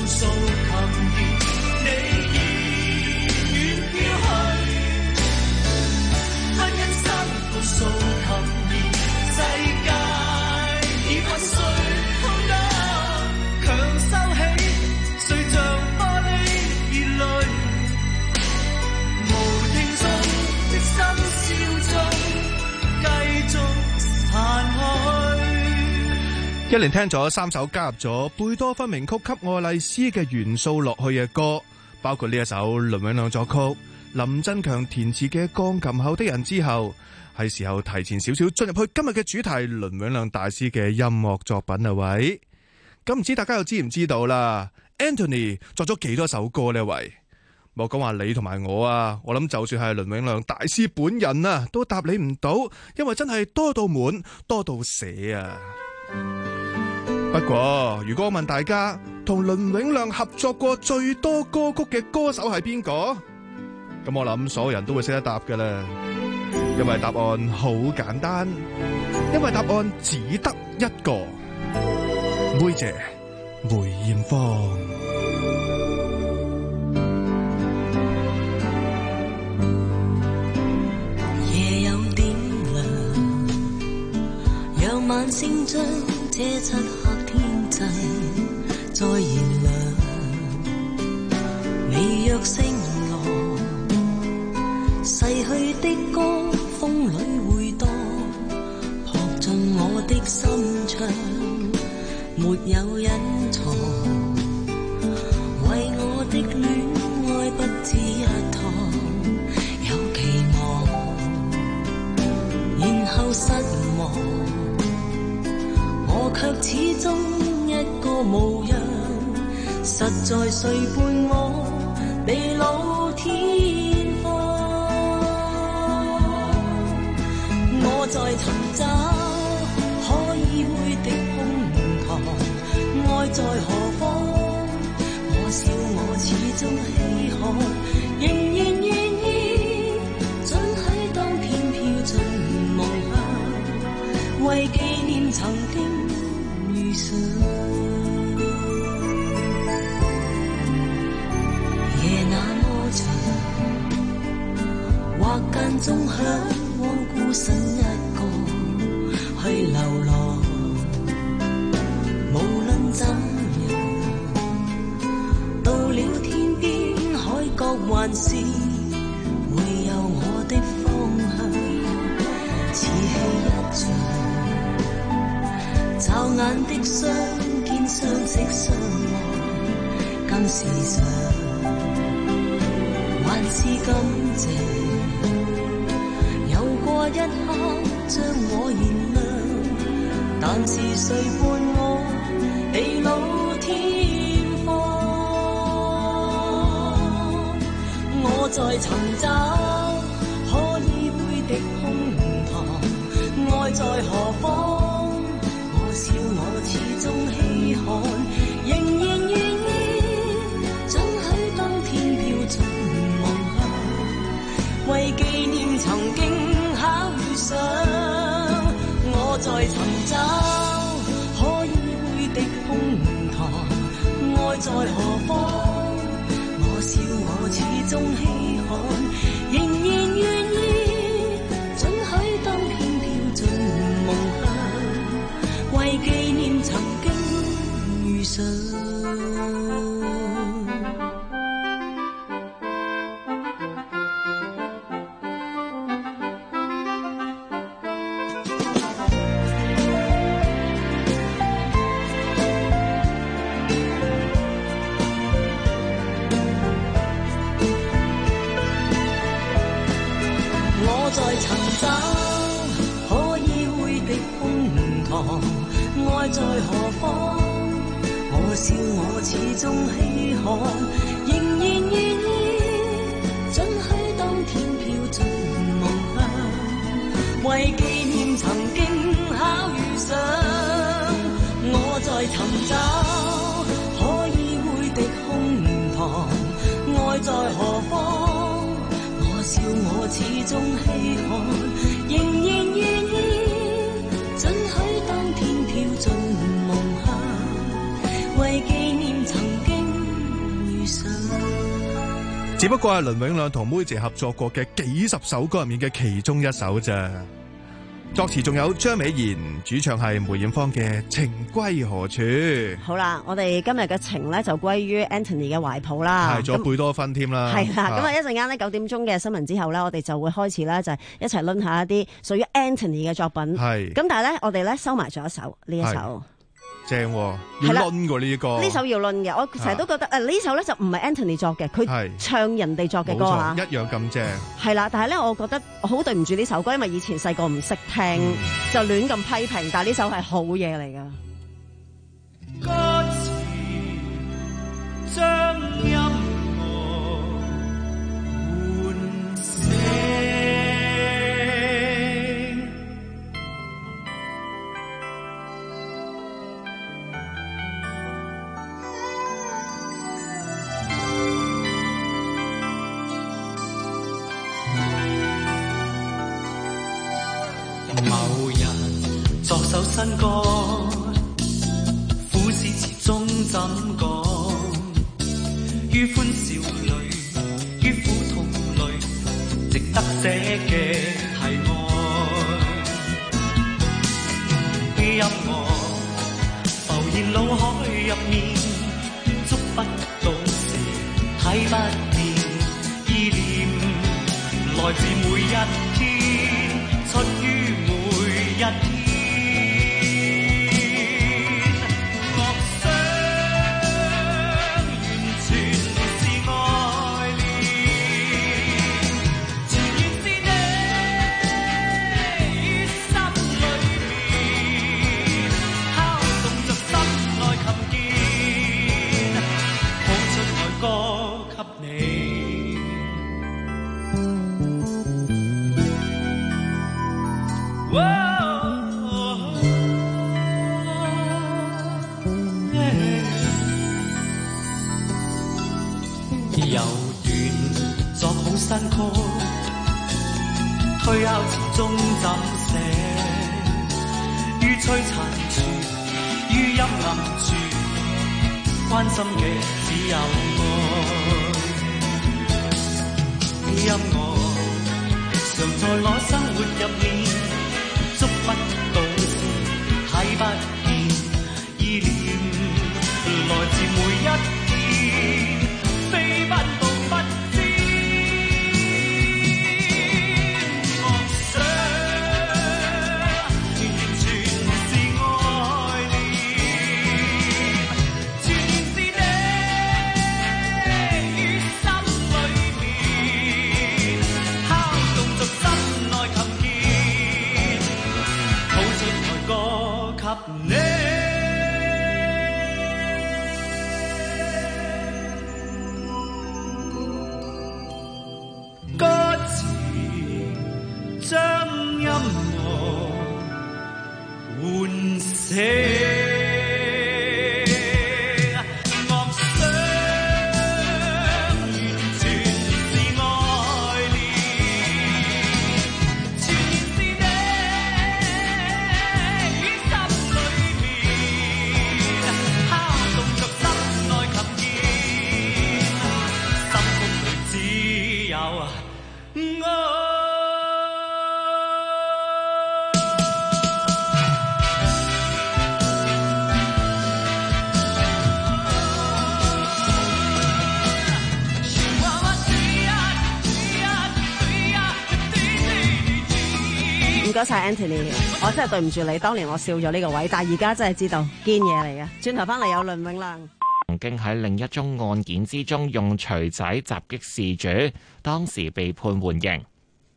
S14: 數琴弦，你已遠飄去。婚姻三個數琴弦，世界已粉碎。痛得強收起，誰像玻璃熱淚，無聽眾的深笑中繼續殘去。
S10: 一連聽咗三首加入咗貝多芬名曲給愛麗絲嘅元素落去嘅歌，包括呢一首倫永亮作曲、林振強填詞嘅《鋼琴後的人》之後，係時候提前少少進入去今日嘅主題，倫永亮大師嘅音樂作品啊喂！咁唔知大家又知唔知道啦 ？Anthony 作咗幾多首歌呢喂？莫講話你同埋我啊，我諗就算係倫永亮大師本人啊，都答你唔到，因為真係多到滿，多到寫啊！不過如果我問大家，同倫永亮合作過最多歌曲嘅歌手係邊個？咁我諗所有人都會識得答㗎啦，因為答案好簡單，因為答案只得一個，妹姐梅艷芳。
S9: 夜有點亮，讓晚星將這漆黑天際再燃亮。微弱星浪，逝去的歌風裏回盪，撲進我的心腸，沒有隱藏。為我的戀愛不止一趟，有期望，然後失望。我卻始終一個模樣，實在誰伴我地老天荒？我在尋找可以會的胸膛，愛在何方？我笑我始終稀罕，仍然願意准許當天飄進夢鄉，為紀念曾經遇上。夜那麼長，或間中向往孤身一個去流浪，無論怎樣，到了天邊海角還是會有我的方向，似戲一場，驟眼的相見相識相愛，今世上還是感謝，有過一刻將我燃亮，但是誰伴我地老天荒？我在尋找可以會的胸膛，愛在何方？我笑我始終稀罕，仍然願意准許當天飄進夢鄉，為紀念曾經巧遇上。我在尋找可以會的胸膛，愛在何方？我笑我始終稀罕，仍然願意准許當天飄進夢鄉，為紀念曾經遇上。我在尋找可以會的胸膛，愛在何方？我笑我始終稀罕，仍然願意准許當天飄進夢鄉，為紀念曾經巧遇上。我在尋找可以會的胸膛，愛在何方？我笑我始終稀罕，仍然願意准許當天飄進夢鄉，為紀念曾經
S10: 只不過係倫永亮同妹姐合作過嘅幾十首歌入面嘅其中一首咋。作詞仲有張美賢，主唱係梅艷芳嘅《情歸何處》。
S8: 好啦，我哋今日嘅情咧就歸於 Anthony 嘅懷抱啦，
S10: 係咗貝多芬添啦。
S8: 係啦，咁啊一陣間咧九點鐘嘅新聞之後咧，我哋就會開始咧就係一齊論下一啲屬於 Anthony 嘅作品。
S10: 係。
S8: 咁但係咧，我哋咧收埋咗一首呢一首。
S10: 正喎，要掄過呢個。
S8: 呢首要掄嘅，我成日都覺得誒呢首咧就唔係 Anthony 作嘅，佢唱人哋作嘅歌嚇，
S10: 一樣咁正。
S8: 係啦，但係咧，我覺得我好對唔住呢首歌，因為以前細個唔識聽，嗯、就亂咁批評，但係呢首係好嘢嚟㗎。
S14: 歌詞將音樂喚醒。某人作首新歌，苦思詞中怎講？於歡笑裏，於苦痛裏，值得寫嘅係愛。音樂浮現腦海入面，捉不到時，睇不見。意念來自每一天，出於每一天。新曲推敲詞中怎寫？於璀璨處，於陰暗處，關心嘅只有愛。音樂常在我生活入面，捉不到時，睇不見。意念來自每一天，飛奔到不知。歌詞將音樂喚醒。唔該晒 Anthony， 我真係對唔住你，當年我笑咗呢個位，但係而家真係知道堅嘢嚟嘅。轉頭翻嚟有倫永亮，
S1: 曾經喺另一宗案件之中用錘仔襲擊事主，當時被判緩刑。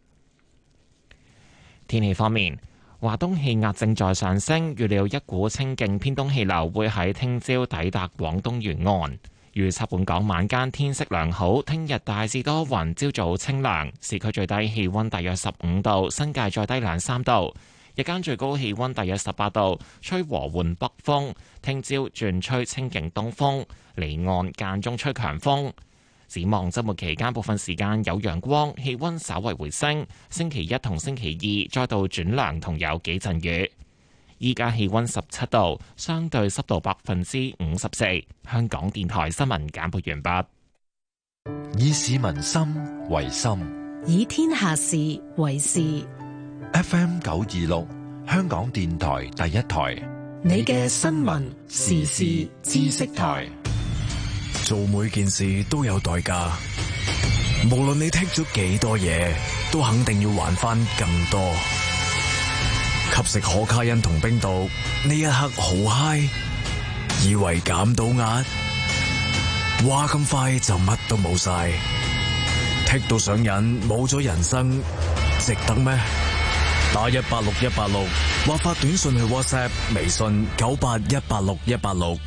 S1: 天氣方面，華東氣壓正在上升，預料一股清勁偏東氣流會喺聽朝抵達廣東沿岸。預測本港晚間天色良好，聽日大致多雲，朝早清涼，市區最低氣溫大約十五度，新界再低兩三度。日間最高氣溫大約十八度，吹和緩北風。聽朝轉吹清勁東風，離岸間中吹強風。展望週末期間部分時間有陽光，氣溫稍為回升。星期一同星期二再度轉涼，同有幾陣雨。依家氣溫十七度，相對濕度百分之五十四。香港電台新聞簡報完畢。
S4: 以市民心為心，
S11: 以天下事為事。
S4: F M 九二六，香港電台第一台，
S2: 你嘅新聞時事知識台。
S15: 做每件事都有代價，無論你剔咗幾多嘢，都肯定要還翻更多。吸食可卡因同冰毒，呢一刻好嗨，以為減到壓，話咁快就乜都冇晒，剔到上癮，冇咗人生，值得咩？打一八六一八六，或發短信去 WhatsApp、微信九八一八六一八六。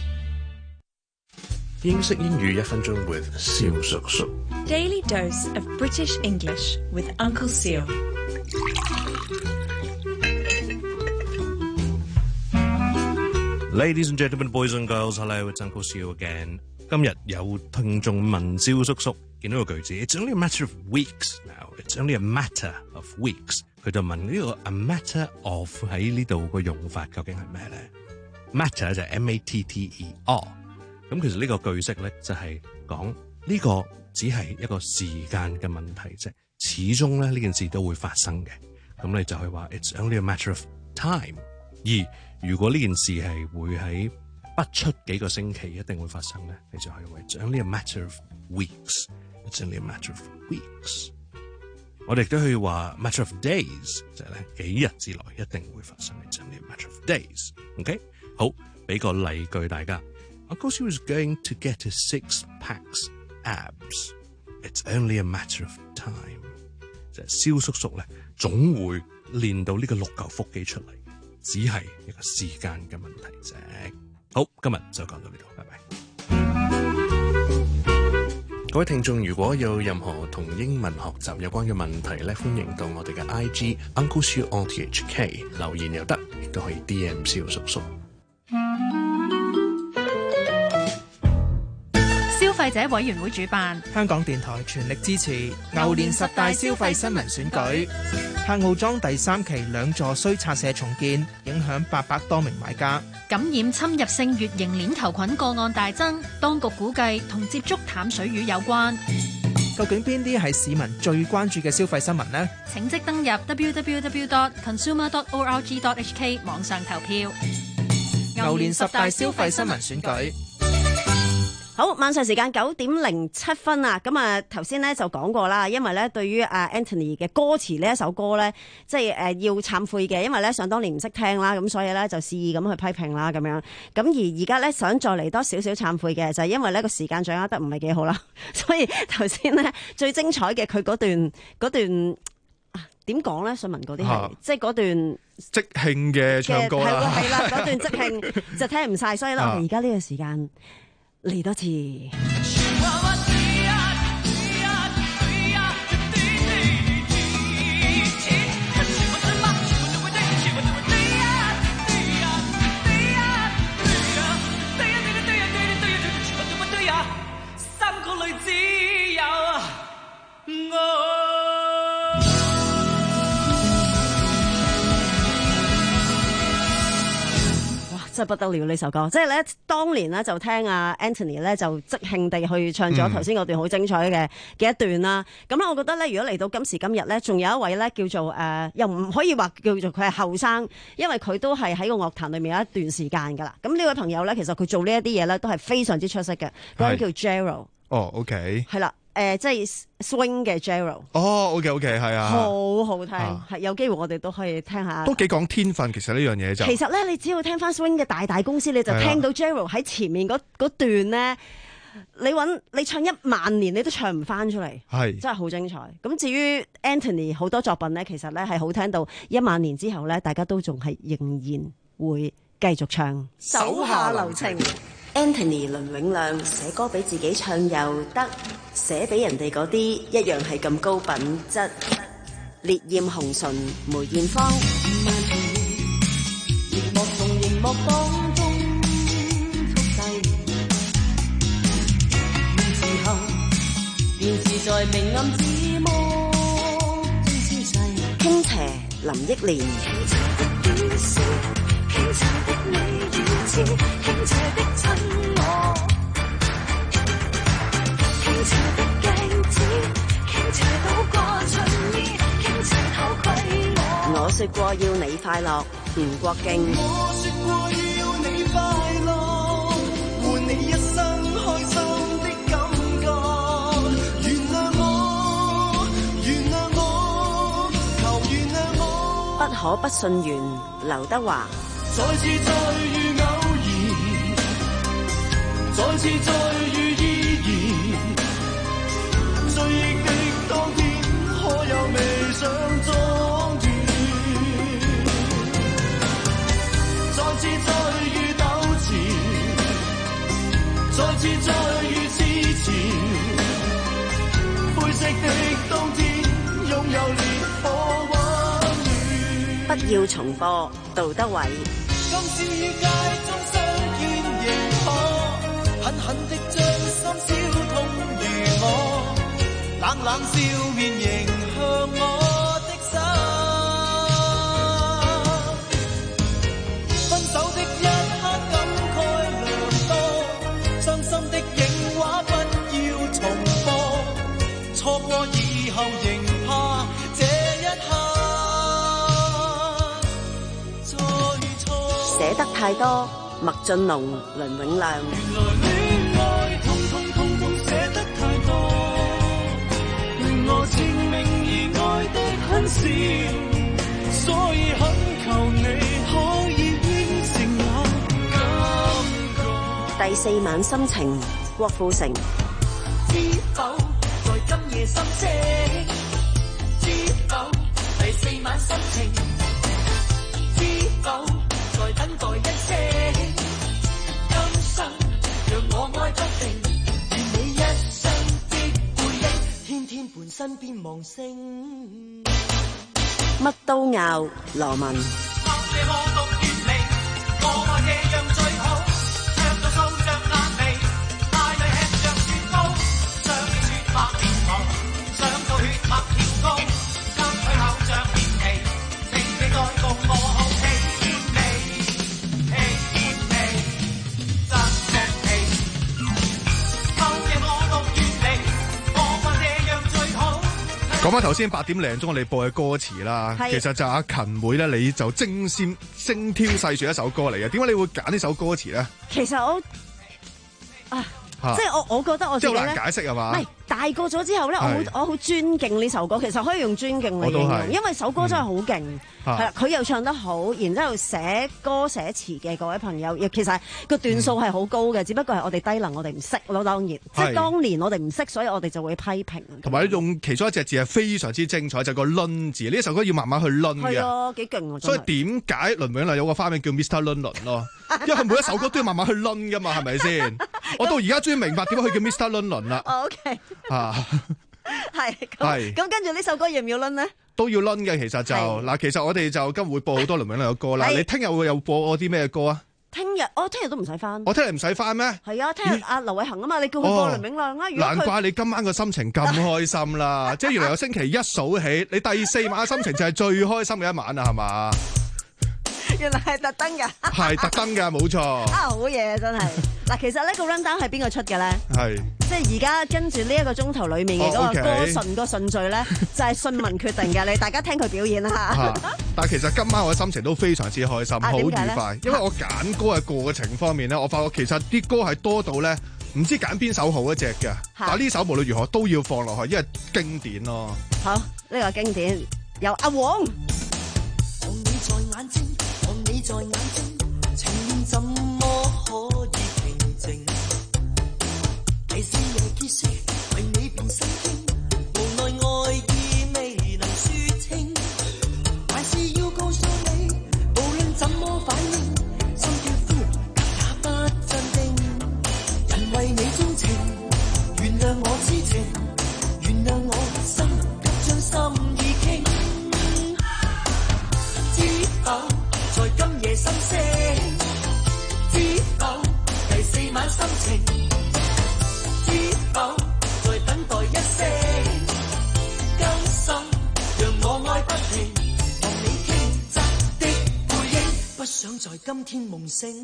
S16: 英式英語一分鐘 with 蕭叔叔。
S17: Daily dose of British English with Uncle Seal。
S16: Ladies and gentlemen, boys and girls, hello, it's Uncle Seal again. 今日有聽眾問蕭叔叔，見到個句子 ，It's only a matter of weeks now. It's only a matter of weeks. 佢就問呢個 a matter of 喺呢度個用法究竟係咩咧 ？Matter 就係 M A T T E R。咁其實呢個句式咧就係講呢個只係一個時間嘅問題啫，始終咧呢件事都會發生嘅。咁你就係話 It's only a matter of time。而如果呢件事係會喺不出幾個星期一定會發生咧，你就係話 It's only a matter of weeks。It's only a matter of weeks。我哋亦都可以話 matter of days， 就係咧幾日之內一定會發生。It's only a matter of days。OK， 好，俾個例句大家。Uncle Sue was going to get a six packs abs. It's only a matter of time。就係蕭叔叔咧，總會練到呢個六嚿腹肌出嚟，只係一個時間嘅問題啫。好，今日就講到呢度，拜拜。各位聽眾，如果有任何同英文學習有關嘅問題咧，歡迎到我哋嘅 I G Uncle Sue on T H K 留言又得，亦都可以 D M 蕭叔叔。
S18: 消費者委員會主辦，
S19: 香港電台全力支持牛年十大消費新聞選舉。柏傲莊第三期兩座需拆卸重建，影響八百多名買家。
S18: 感染侵入性乙型鏈球菌個案大增，當局估計同接觸淡水魚有關。
S19: 究竟邊啲係市民最關注嘅消費新聞呢？
S18: 請即登入 w w w dot consumer dot org dot h k 網上投票。
S19: 牛年十大消費新聞選舉。
S8: 好，晚上時間九點零七分啊！咁啊，頭先咧就講過啦，因為咧對於阿 Anthony 嘅歌詞呢一首歌咧，即係誒要懺悔嘅，因為咧想當年唔識聽啦，咁所以咧就肆意咁去批評啦，咁樣。咁而而家咧想再嚟多少少懺悔嘅，就係、是、因為呢個時間掌握得唔係幾好啦，所以頭先咧最精彩嘅佢嗰段嗰段啊點講咧？信文嗰啲係即係嗰段
S10: 即興嘅唱歌啦，
S8: 係啦，嗰段即興就聽唔晒，所以咧我哋而家呢個時間。嚟多次。
S14: 三個女只有我。
S8: 真係不得了呢首歌，即係咧當年咧就聽阿 Anthony 咧就即興地去唱咗頭先嗰段好精彩嘅嘅一段啦。咁咧、嗯，我覺得咧，如果嚟到今時今日咧，仲有一位咧叫做誒、呃，又唔可以話叫做佢係後生，因為佢都係喺個樂壇裏面有一段時間噶啦。咁呢位朋友咧，其實佢做呢一啲嘢咧都係非常之出色嘅。嗰人叫 Gerald。哦
S10: ，OK。
S8: 係啦。誒、呃，即係 swing 嘅 Gerald。
S10: 哦 ，OK，OK， 係啊，
S8: 好好聽，係、
S10: 啊、
S8: 有機會我哋都可以聽下。
S10: 都幾講天分，其實呢樣嘢就。
S8: 其實咧，你只要聽翻 swing 嘅大大公司，你就聽到 Gerald 喺前面嗰嗰段咧，你搵你唱一萬年，你都唱唔翻出嚟，係真係好精彩。咁至於 Anthony 好多作品咧，其實咧係好聽到一萬年之後咧，大家都仲係仍然會繼續唱。手下留情。Anthony 倫永亮寫歌俾自己唱又得，寫俾人哋嗰啲一樣係咁高品質。烈焰紅唇梅艷芳，熒幕同熒幕當中複製，現時候電視在明暗之魔中消逝。傾斜林憶蓮。傾斜的你與知，傾斜的親我，傾斜的鏡過要你快樂，吳國敬。
S14: 我說過要你快樂，換你一生開心的感覺。原諒我，原諒我，求原諒我。
S8: 不可不信緣，劉德華。
S14: 再次再遇偶然，再次再遇依然，追憶的當天，可有未想裝斷？再次再遇糾纏，再次再遇痴纏，灰色的當天，擁有烈火溫暖。
S8: 不要重播，杜德偉。
S14: 今宵於街中相見仍可，狠狠的將心燒痛如我，冷冷笑面迎向我的心。分手的一刻感慨良多，傷心的影畫不要重播，錯過以後仍怕這一刻。
S8: 寫得太多，麥浚龍、倫永亮。
S14: 原來戀愛通通通通寫得太多，令我情明而愛得很少，所以懇求你可以應承我感覺。
S8: 第四晚心情，郭富城。
S14: 知否在今夜心聲？知否第四晚心情？知否在等待一些？今生讓我愛不停，願你一生的背影，天天伴身邊望星。
S8: 乜都拗，羅文。
S10: 講翻頭先八點零鐘我哋播嘅歌詞啦，其實就阿勤妹咧，你就精先精挑細選一首歌嚟嘅，點解你會揀呢首歌詞咧？
S8: 其實我啊，啊即係我我覺得我自己咧，
S10: 即係好難解釋係嘛？
S8: 唔係大個咗之後咧，我好我好尊敬呢首歌，其實可以用尊敬嚟形容，因為首歌真係好勁。嗯係啦，佢又唱得好，然之後寫歌寫詞嘅各位朋友，亦其實個段數係好高嘅，嗯、只不過係我哋低能，我哋唔識咯。當然，即係當年我哋唔識，所以我哋就會批評。同
S10: 埋用其中一隻字係非常之精彩，就係、個掄字。呢首歌要慢慢去掄嘅。
S8: 係啊，幾勁啊！
S10: 所以點解倫永亮有個花名叫 Mister 掄倫咯？因為佢每一首歌都要慢慢去掄噶嘛，係咪先？我到而家終於明白點解佢叫 Mister 掄倫啦。
S8: O K。
S10: 啊，
S8: 係。係。咁跟住呢首歌要唔要掄呢？
S10: 都要掄嘅，其實就嗱，其實我哋就今日會播好多倫永亮嘅歌啦。你聽日會有播我啲咩歌啊？
S8: 聽日，我聽日都唔使翻。
S10: 我聽日唔使翻咩？
S8: 係啊，聽日阿劉偉恒啊嘛，你叫佢播倫永亮啊。如果
S10: 難怪你今晚個心情咁開心啦，即係原來由星期一數起，你第四晚嘅心情就係最開心嘅一晚啊，係嘛？
S8: 原來係特登㗎，
S10: 係特登㗎，冇錯。
S8: 啊，好嘢真係。嗱，其實呢個 rundown 係邊個出嘅咧？
S10: 係。
S8: 即係而家跟住呢一個鐘頭裡面嘅嗰個歌順個順序咧，就係信文決定嘅。你大家聽佢表演啦嚇。
S10: 但係其實今晚我嘅心情都非常之開心，好愉快。因為我揀歌嘅過程方面咧，我發覺其實啲歌係多到咧，唔知揀邊首好一隻嘅。但係呢首無論如何都要放落去，因為經典咯。
S8: 好，呢個經典由阿黃。
S14: 望你在眼睛，望你在眼睛，情願怎麼可以平靜？第四夜結識，為你變心經，無奈愛意未能説清，還是要告訴你，無論怎麼反應，心跳呼吸也不鎮定。人為你鍾情，原諒我痴情，原諒我心急將心意傾。知否在今夜心聲？知否第四晚心情？知否在等待一些？今生讓我愛不停，望你傾側的背影，不想在今天夢醒。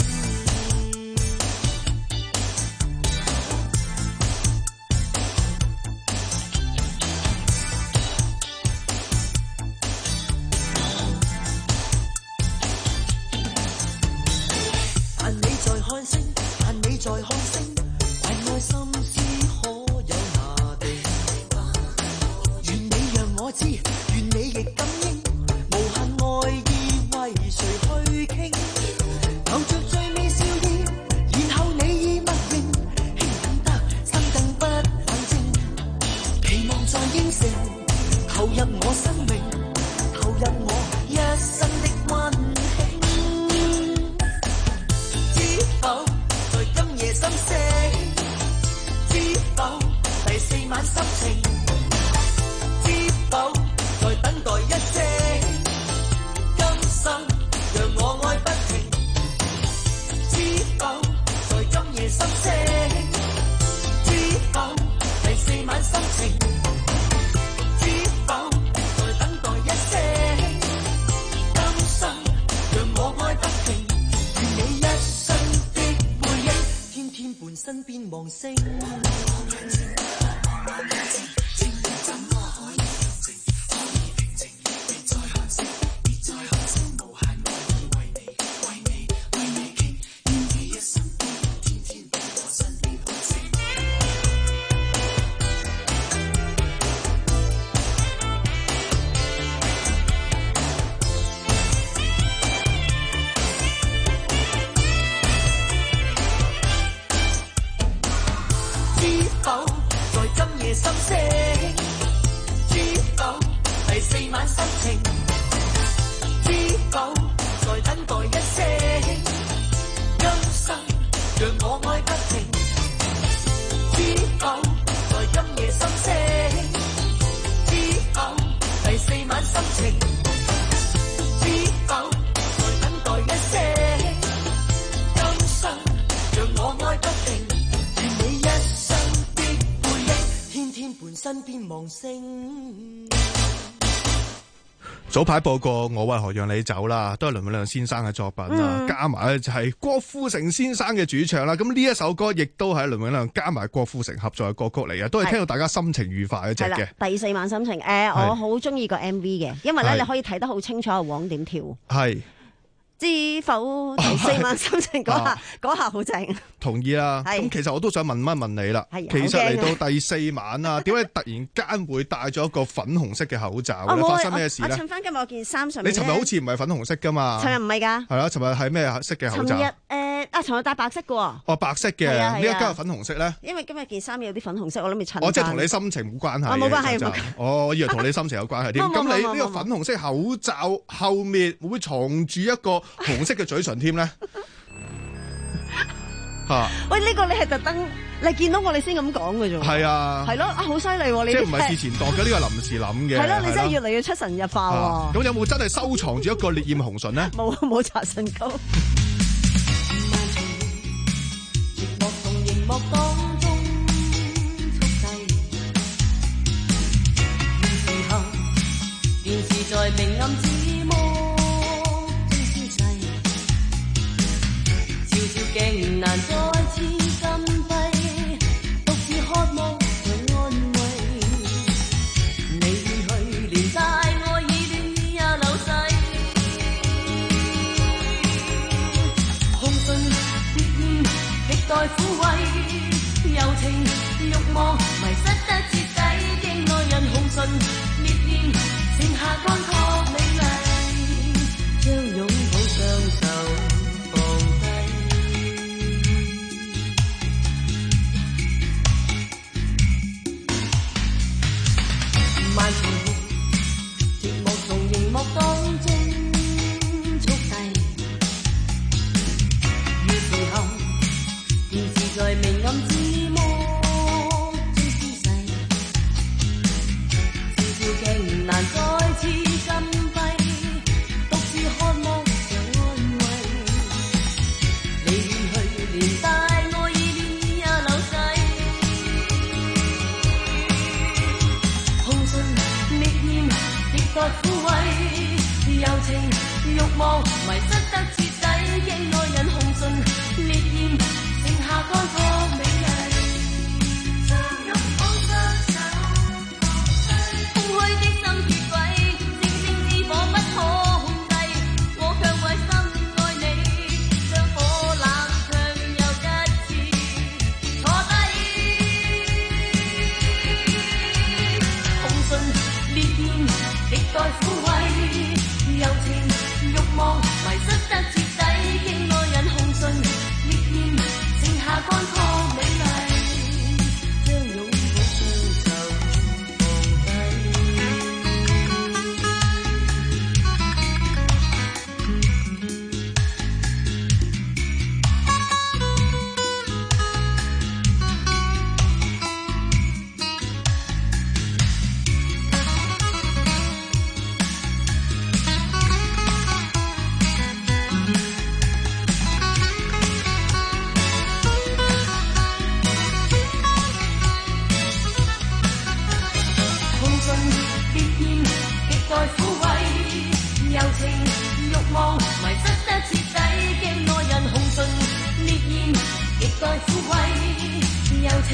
S9: 晚心情，知否在等待一些，今生讓我愛不停，知否在今夜心聲，知否第四晚心情，知否在等待一些，今生讓我愛不停，願你一生的背影，天天伴身邊望星。心聲，知否第四晚心情，知否在等待一些，今生讓我愛不停，知否在今夜心聲，知否第四晚心情，知否在等待一些，今生讓我愛不停，願你一生的背影，天天伴身邊望星。
S10: 早排播過《我為何讓你走》啦，都係倫永亮先生嘅作品啦，
S8: 嗯、
S10: 加埋咧就係郭富城先生嘅主唱啦。咁呢一首歌亦都係倫永亮加埋郭富城合作嘅歌曲嚟嘅，都係聽到大家心情愉快一隻嘅。
S8: 第四晚心情，誒、呃，我好中意個 M V 嘅，因為咧你可以睇得好清楚阿黃點跳。係。知否第四晚心情嗰下嗰、啊、下好正，同意啦。咁其實我都想問一問你啦。其實嚟到第四晚啊，點解突然間會戴咗一個粉紅色嘅口罩咧？發生咩事咧？ 我襯翻今日我件衫上面。
S10: 你尋日好似唔係粉紅色噶嘛？
S8: 尋日唔係㗎。
S10: 係啦，尋日係咩色嘅口罩？
S8: 尋日誒啊，尋日戴白色嘅喎。
S10: 哦，白色嘅。點解今日粉紅色咧？
S8: 因為今日件衫有啲粉紅色，我諗住襯。
S10: 我即係同你心情冇關係。
S8: 我冇關係。
S10: 哦，我以為同你心情有關係添。咁你呢個粉紅色口罩後面會唔會藏住一個紅色嘅嘴唇添咧？吓！
S8: 喂，呢、這個你係特登，你見到我你先咁講嘅啫。係啊，係咯，啊好犀利喎！你
S10: 即係唔係事前度嘅，呢個臨時諗嘅。
S8: 係咯，你真係越嚟越出神入化喎。
S10: 咁、啊、有冇真係收藏住一個烈焰紅唇咧？
S8: 冇冇搽唇膏。
S9: 竟難再次禁閉，獨自渴望着安慰。你遠去，連帶愛意戀意也流逝。紅唇烈焰，極待撫慰。柔情慾望，迷失得徹底。經愛人紅唇烈焰，剩下乾涸美麗。將擁抱雙手。漫長寂寞從熒幕當中速遞，於是後電視在明暗字幕中消逝，照照鏡難再次禁閉，獨自渴望着安慰。你遠去，連帶愛意戀意也流逝。在撫慰，柔情慾望迷失得徹底，經愛人紅唇烈焰，剩下乾涸美麗。相擁抱雙手放低，空虛的心脫軌，星星之火不可控制，我卻為心愛你，將火冷卻又一次坐低。紅唇烈焰。極待撫慰，柔情慾望迷失。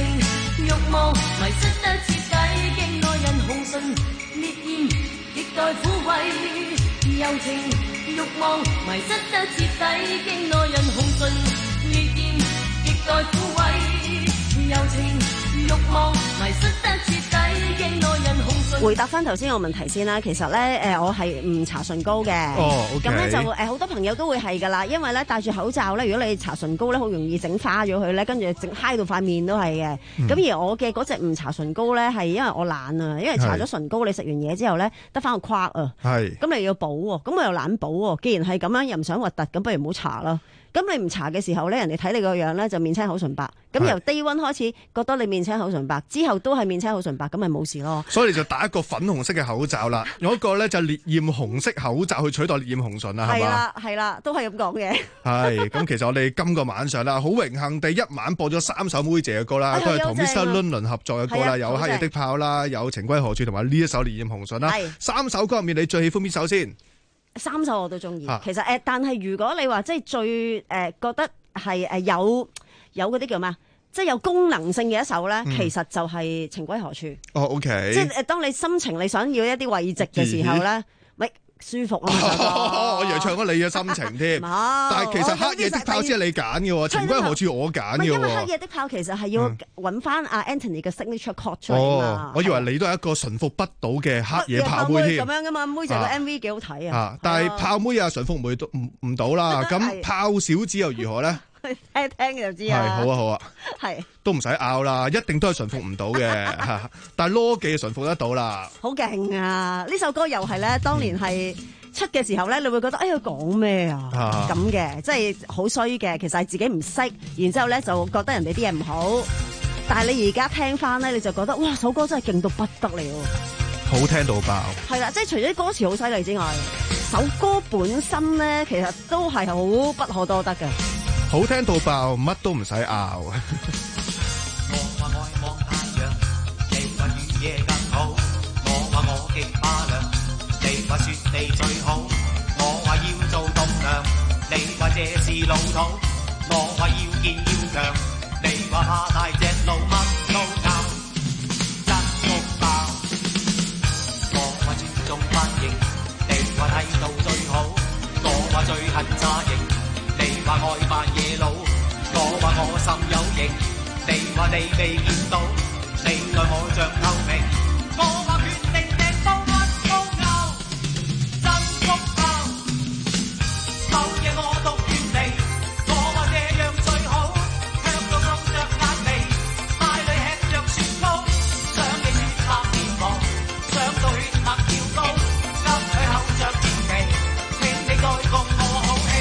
S9: 情慾望迷失得徹底，經愛人紅唇烈焰，亦待撫慰。柔情慾望迷失得徹底，經愛人紅唇烈焰，亦待撫慰。柔情慾望迷失得徹底，經愛人紅唇。
S8: 回答翻頭先個問題先啦，其實咧誒，我係唔搽唇膏嘅。
S10: 哦，
S8: 咁咧就誒好多朋友都會係㗎啦，因為咧戴住口罩咧，如果你搽唇膏咧，好容易整花咗佢咧，跟住整揩到塊面都係嘅。咁而我嘅嗰隻唔搽唇膏咧，係因為我懶啊，因為搽咗唇膏，你食完嘢之後咧，得翻個框啊。係。咁你要補喎，咁我又懶補喎。既然係咁樣，又唔想核突，咁不如唔好搽啦。咁你唔搽嘅時候咧，人哋睇你個樣咧就面青口唇白。咁由低溫開始覺得你面青口唇白，之後都係面青口唇白，咁咪冇事咯。
S10: 所以你就戴一個粉紅色嘅口罩啦，用一個咧就烈焰紅色口罩去取代烈焰紅唇啦，係嘛？
S8: 係啦，係啦，都係咁講嘅。
S10: 係咁，其實我哋今個晚上啦，好榮幸第一晚播咗三首妹姐嘅歌啦，都係同 Mister Lun 合作嘅歌啦，有黑夜的炮啦，有情歸何處，同埋呢一首烈焰紅唇啦。三首歌入面，你最喜歡邊首先？
S8: 三首我都中意，
S10: 啊、
S8: 其實誒、呃，但係如果你話即係最誒、呃、覺得係誒有有嗰啲叫咩啊，即係有功能性嘅一首咧，嗯、其實就係情歸何處。
S10: 哦 ，OK，
S8: 即係誒，當你心情你想要一啲慰藉嘅時候咧，咪、嗯。舒服啊！
S10: 哦、我以為唱咗你嘅心情添，但係其實黑夜的炮先係你揀嘅喎，情歸何處我揀嘅喎。因為黑
S8: 夜的炮其實係要揾翻阿 Anthony 嘅 signature chord 出嚟嘛、
S10: 哦。我以為你都係一個馴服不到嘅黑夜炮妹添。
S8: 咁樣噶嘛，妹仔個 M V 幾好睇啊！
S10: 啊但係炮妹啊，馴服唔唔唔到啦。咁炮小子又如何咧？
S8: 聽一聽就知啊！
S10: 係好啊好啊，
S8: 係
S10: 都唔使拗啦，一定都係馴服唔到嘅，但係羅技馴服得到啦。
S8: 好勁啊！呢首歌又係咧，當年係出嘅時候咧，你會覺得哎呀講咩啊咁嘅，即係好衰嘅。其實係自己唔識，然之後咧就覺得人哋啲嘢唔好。但係你而家聽翻咧，你就覺得哇，首歌真係勁到不得了，
S10: 好聽到爆。係
S8: 啦，即係除咗啲歌詞好犀利之外，首歌本身咧其實都係好不可多得嘅。
S10: 好聽到爆，乜都唔使拗。
S14: 我話愛望太陽，你話雨夜更好。我話我極怕涼，你話雪地最好。我話要做棟梁，你話這是老土。我話要健要強，你話怕大隻佬乜都拗。真福爆，我話尊重髮型，你話剃度最好。我話最恨詐型。你話愛扮野佬，我話我心有型。你話你未見到，你愛我像透明。我話決定掟煲乜都拗，真福爆。某夜我獨遠離，我話這樣最好，卻到送着眼淚，帶淚吃着雪糕，想你雪白面龐，想到血脈跳高，噏佢口着甜味，請你再共我好氣。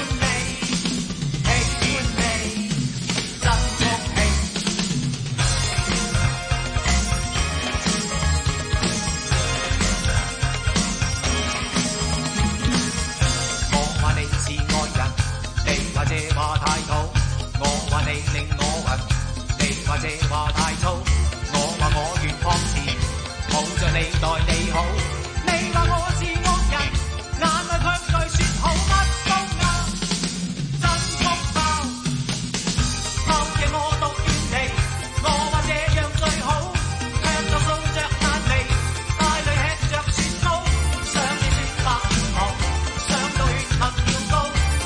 S14: 這話太土，我話你令我暈。你話這話太粗，我話我願放肆，抱着你待你好。你話我是惡人，眼淚卻在説好，乜都拗，真福爆。後夜我獨遠離，我話這樣最好，卻就掃着眼淚，帶淚吃着雪糕，想你雪白面龐，想到血脈跳高。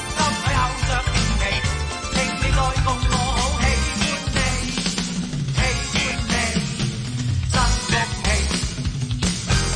S14: 再共我好喜歡你，喜歡你，真福氣。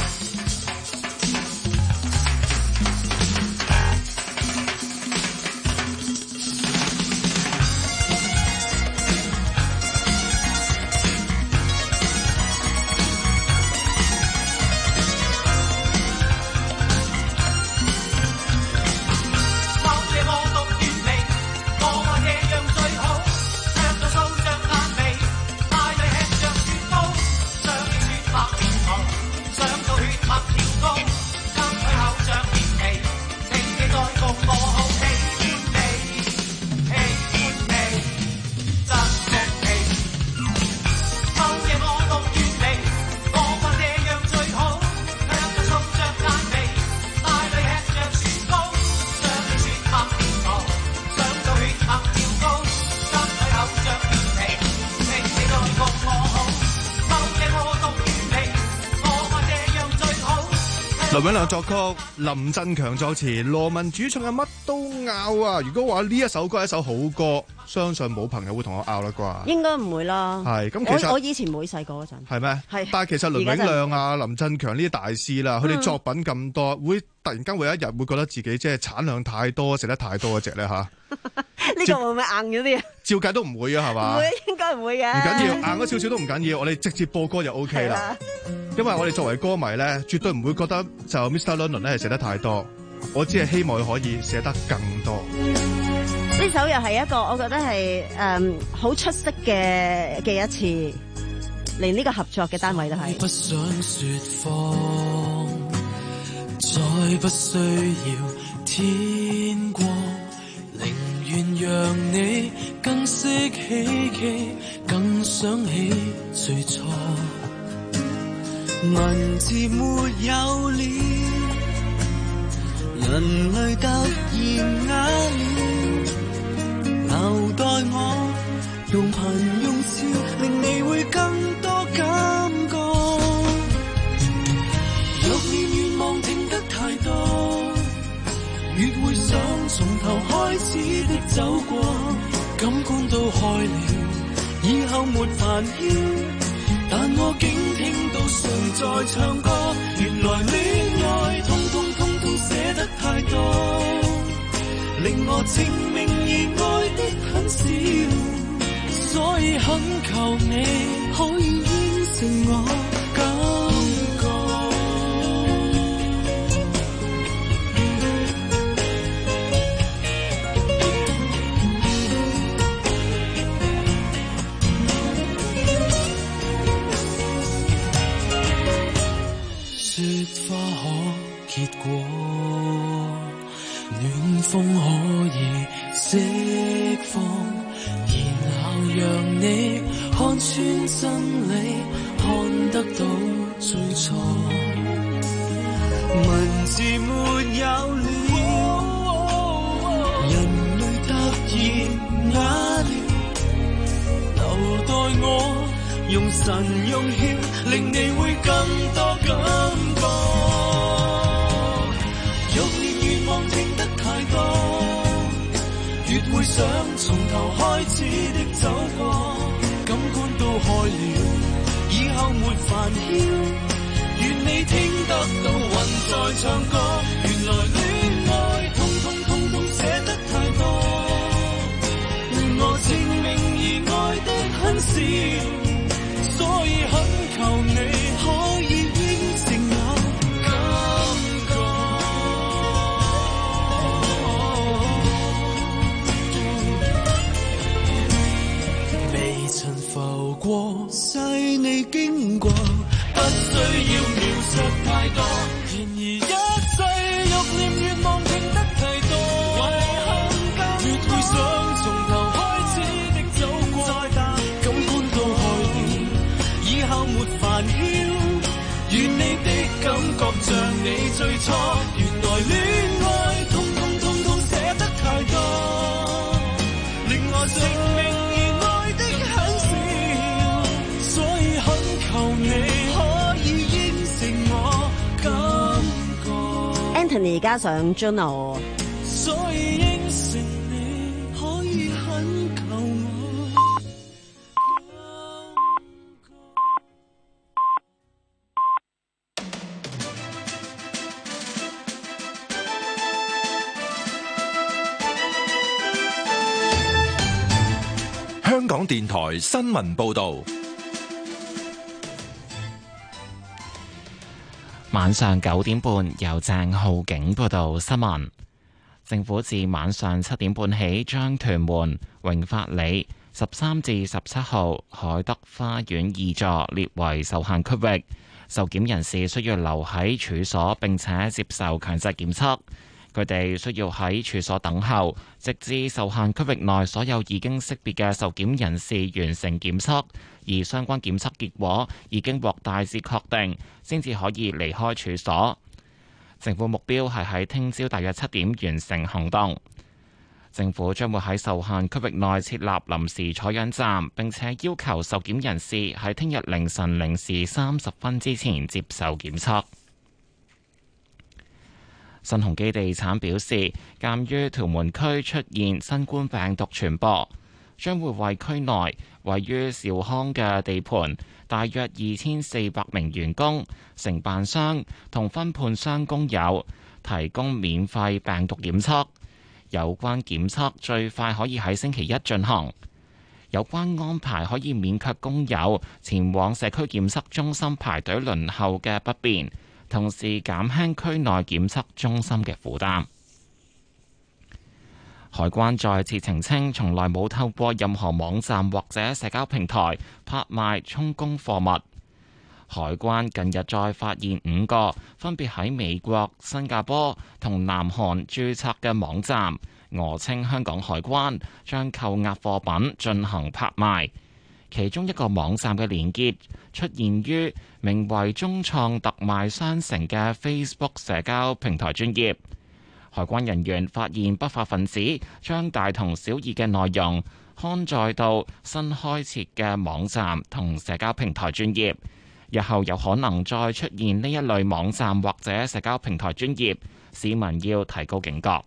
S10: 林永亮作曲，林振強作詞，羅文主唱嘅乜都拗啊！如果話呢一首歌係一首好歌，相信冇朋友會同我拗啦啩。
S8: 應該唔會啦。
S10: 係咁，其實
S8: 我我以前妹細個嗰陣
S10: 係咩？
S8: 係。
S10: 但係其實林永亮啊、林振強呢啲大師啦，佢哋作品咁多，會突然間會有一日會覺得自己即係產量太多，食得太多嗰隻咧吓。
S8: 呢個會唔會硬咗啲啊？
S10: 照計都唔會啊，係嘛？
S8: 唔會，應該唔會嘅。
S10: 唔緊要，硬咗少少都唔緊要，我哋直接播歌就 O K 啦。因為我哋作為歌迷咧，絕對唔會覺得就 Mister London 咧係寫得太多，我只係希望佢可以寫得更多。
S8: 呢首又係一個我覺得係誒好出色嘅嘅一次，連呢個合作嘅單位都係。
S9: 不想說謊，再不需要天光，寧願讓你更識希冀，更想起最初。文字沒有了，人類突然啞了，留待我用貧用笑，令你會更多感覺。若念願望聽得太多，越會想從頭開始的走過，感官都開了，以後沒煩囂。但我竟聽到誰在唱歌，原來戀愛通通通通寫得太多，令我情明而愛的很少，所以懇求你可以應承我感結果，暖風可以釋放，然後讓你看穿真理，看得到最初。文字沒有了，人類突然啞了，留待我用神用竅，令你會更多感覺。越會想從頭開始的走過，感官都開了，以後沒煩囂。願你聽得到雲在唱歌，原來戀愛通通通通寫得太多，令我情明而愛得很少，所以懇求你可以應承我。浮過細膩經過，不需要描述太多。然而一世欲念願望聽得太多，越會想從頭開始的走過，感官都開了，以後沒煩囂。願你的感覺像你最初，原來戀愛通通通通寫得太多，令我情明。
S8: Anthony 加上 Juno，
S9: 所以應承你可以懇求我。
S4: 香港電台新聞報道。
S1: 晚上九點半，由鄭浩景報道新聞。政府自晚上七點半起，將屯門榮發里十三至十七號海德花園二座列為受限區域，受檢人士需要留喺處所並且接受強制檢測。佢哋需要喺處所等候，直至受限區域內所有已經識別嘅受檢人士完成檢測，而相關檢測結果已經獲大致確定，先至可以離開處所。政府目標係喺聽朝大約七點完成行動。政府將會喺受限區域內設立臨時採樣站，並且要求受檢人士喺聽日凌晨零時三十分之前接受檢測。 新鴻基地產表示，鑑於屯門區出現新冠病毒傳播，將會為區內位於兆康嘅地盤大約二千四百名員工、承辦商同分判商工友提供免費病毒檢測。有關檢測最快可以喺星期一進行。有關安排可以免卻工友前往社區檢測中心排隊輪候嘅不便，同時減輕區內檢測中心嘅負擔。海關再次澄清，從來冇透過任何網站或者社交平台拍賣充公貨物。海關近日再發現五個分別喺美國、新加坡同南韓註冊嘅網站，訛稱香港海關將扣押貨品進行拍賣。其中一個網站嘅連結出現於名為中創特賣商城嘅 Facebook 社交平台專頁。海關人員發現不法分子將大同小異嘅內容刊載到新開設嘅網站同社交平台專頁，日後有可能再出現呢一類網站或者社交平台專頁，市民要提高警覺。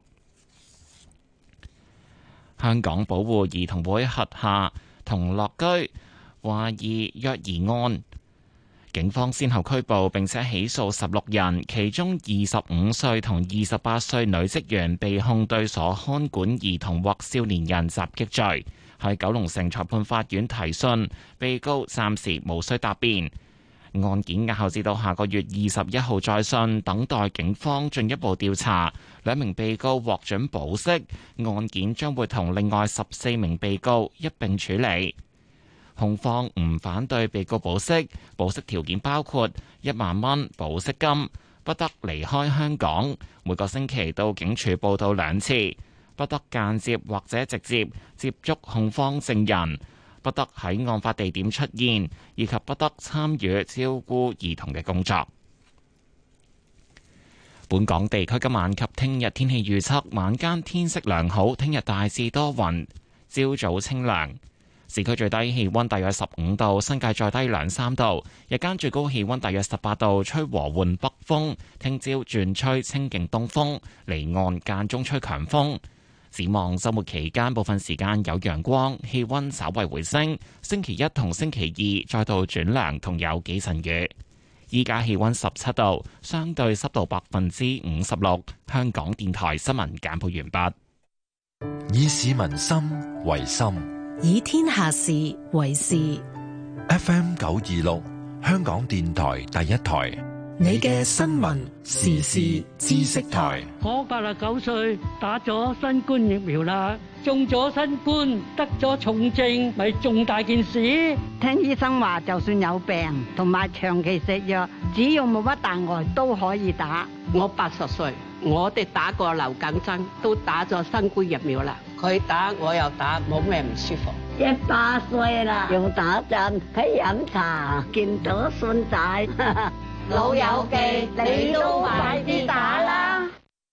S1: 香港保護兒童會轄下同樂居懷疑虐兒案，警方先後拘捕並且起訴十六人，其中二十五歲同二十八歲女職員被控對所看管兒童或少年人襲擊罪。喺九龍城裁判法院提訊，被告暫時無需答辯。案件押後至到下個月二十一號再訊，等待警方進一步調查。兩名被告獲准保釋，案件將會同另外十四名被告一併處理。控方唔反對被告保釋，保釋條件包括一萬蚊保釋金，不得離開香港，每個星期到警署報到兩次，不得間接或者直接接觸控方證人，不得喺案發地點出現，以及不得參與照顧兒童嘅工作。本港地區今晚及聽日天氣預測：晚間天色良好，聽日大致多雲，朝早清涼。市區最低氣溫大約十五度，新界再低兩三度。日間最高氣溫大約十八度，吹和緩北風。聽朝轉吹清勁東風，離岸間中吹強風。展望週末期間，部分時間有陽光，氣溫稍為回升。星期一同星期二再度轉涼，同有幾陣雨。依家氣溫十七度，相對濕度百分之五十六。香港電台新聞簡報完畢。
S4: 以市民心為心，
S17: 以天下事為事。
S4: F M 九二六，香港電台第一台。
S2: 你嘅新聞時事知識台。
S20: 我八十九歲，打咗新冠疫苗啦，中咗新冠，得咗重症，咪重大件事。
S21: 聽醫生話，就算有病同埋長期食藥，只要冇乜大礙都可以打。
S22: 我八十歲，我哋打過流感針，都打咗新冠疫苗啦。佢打我又打，冇咩唔舒服。
S21: 一百歲啦，又打針，喺飲茶，見到孫仔。
S9: 老友記，你都快啲打啦！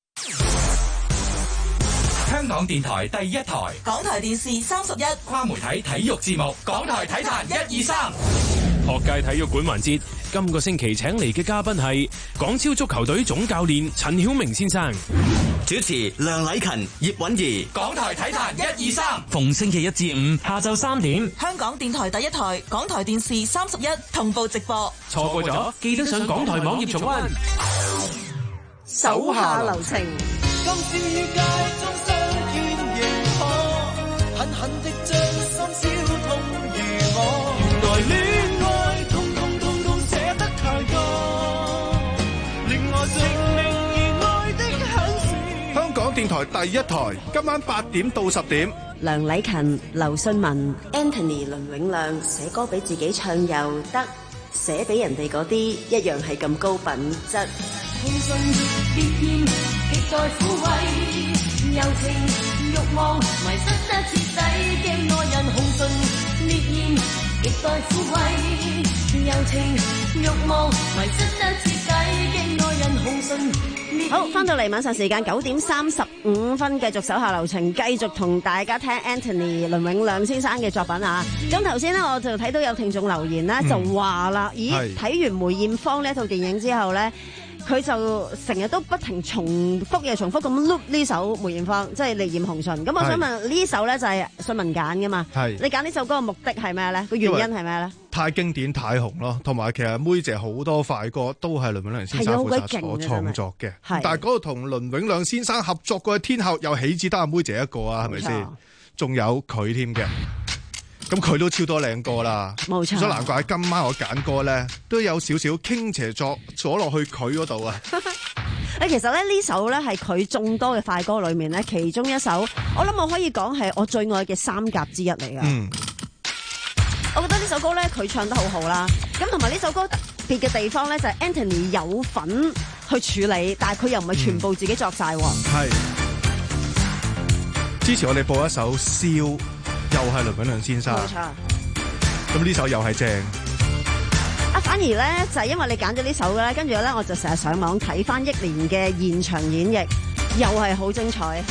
S23: 香港電台第一台，
S24: 港台電視三十一，
S23: 跨媒體體育節目，港台體壇一二三。
S25: 學界體育館環節，今個星期請嚟嘅嘉賓係港超足球隊總教練陳曉明先生，
S26: 主持梁禮勤、葉韻儀。
S23: 港台體壇一二三，
S25: 逢星期一至五下晝三點，
S24: 香港電台第一台，港台電視三十一同步直播。
S25: 錯過咗，記得上港台網頁重溫。
S24: 手下留情。
S13: 今世界中相見仍可，狠狠的將心燒痛如我。原來戀愛痛痛痛痛捨得太多，令我性命而愛的很是。
S10: 香港電台第一台，今晚八點到十點。
S8: 梁禮勤、劉信文、Anthony 倫永亮寫歌俾自己唱又得，寫俾人哋嗰啲一樣係咁高品質。
S9: 空信烈焰極待撫慰，柔情慾望迷失得徹底嘅愛人，紅唇烈焰極待撫慰，柔情慾望迷失得徹底嘅愛人，紅唇。
S8: 好，翻到嚟晚上時間九點三十五分，繼續手下留情，繼續同大家聽 Anthony 倫永亮先生嘅作品啊！咁頭先呢，我就睇到有聽眾留言咧，就話啦，咦，睇完梅艷芳呢套電影之後咧， 佢就成日都不停重複又重複咁 loop 呢首梅艷芳，即係烈焰紅唇。咁我想問呢首咧就係信文揀噶嘛？
S10: 係
S8: 你揀呢首歌嘅目的係咩咧？個原因係咩咧？
S10: 太經典太紅咯，同埋其實妹姐好多快歌都係倫永亮先生負責所創作嘅。但係嗰度同倫永亮先生合作過嘅天后又豈止得阿妹姐一個啊？係咪先？仲有佢添嘅。咁佢都超多靚歌啦，
S8: 冇錯。
S10: 所以難怪今晚我揀歌咧，都有少少傾斜咗咗落去佢嗰度啊。
S8: 誒，其實咧呢首咧係佢眾多嘅快歌裏面咧，其中一首，我諗我可以講係我最愛嘅三甲之一嚟噶。嗯，我覺得呢首歌咧佢唱得好好啦，咁同埋呢首歌特別嘅地方咧就係 Anthony 有份去處理，但係佢又唔係全部自己作晒。
S10: 係、嗯，之前我哋播一首燒。又係倫永亮先生，冇錯。咁呢首又係正。
S8: 啊，反而咧就係、是、因為你揀咗呢首嘅咧，跟住咧我就成日上網睇翻憶蓮嘅現場演繹，又係好精彩。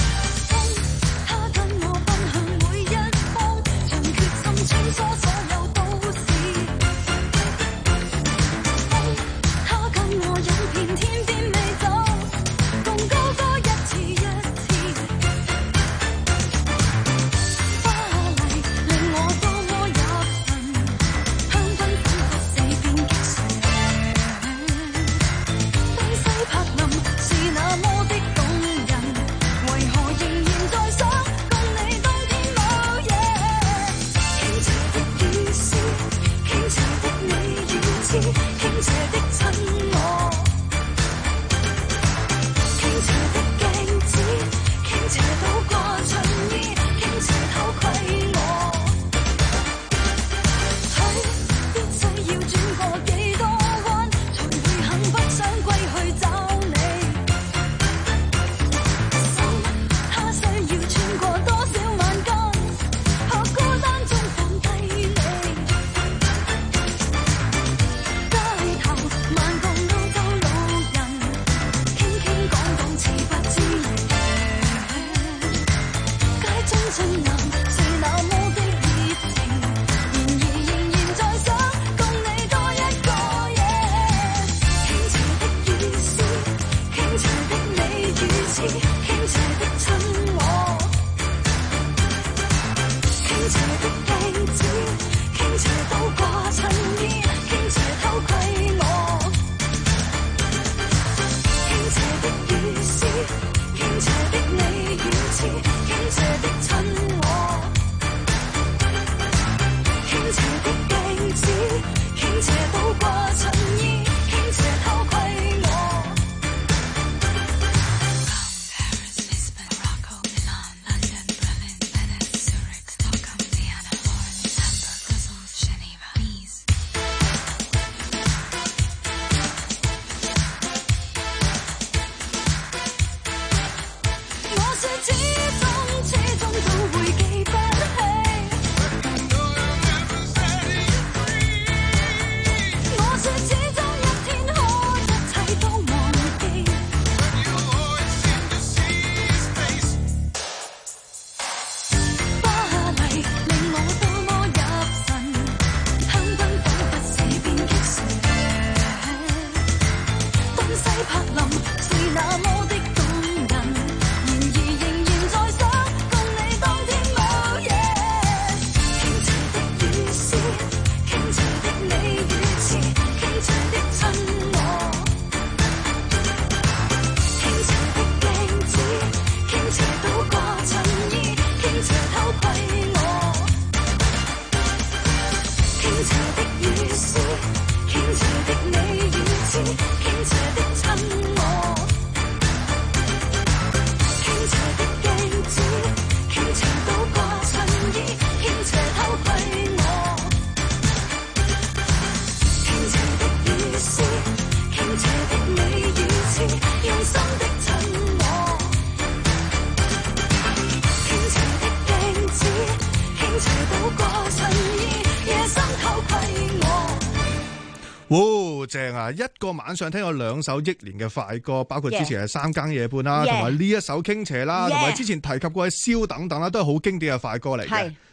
S10: 哇，正啊！一個晚上聽咗兩首憶蓮嘅快歌，包括之前係三更夜半啦，同埋呢一首傾斜啦，同埋
S8: Yeah.
S10: 之前提及過嘅燒等等啦，都係好經典嘅快歌嚟嘅。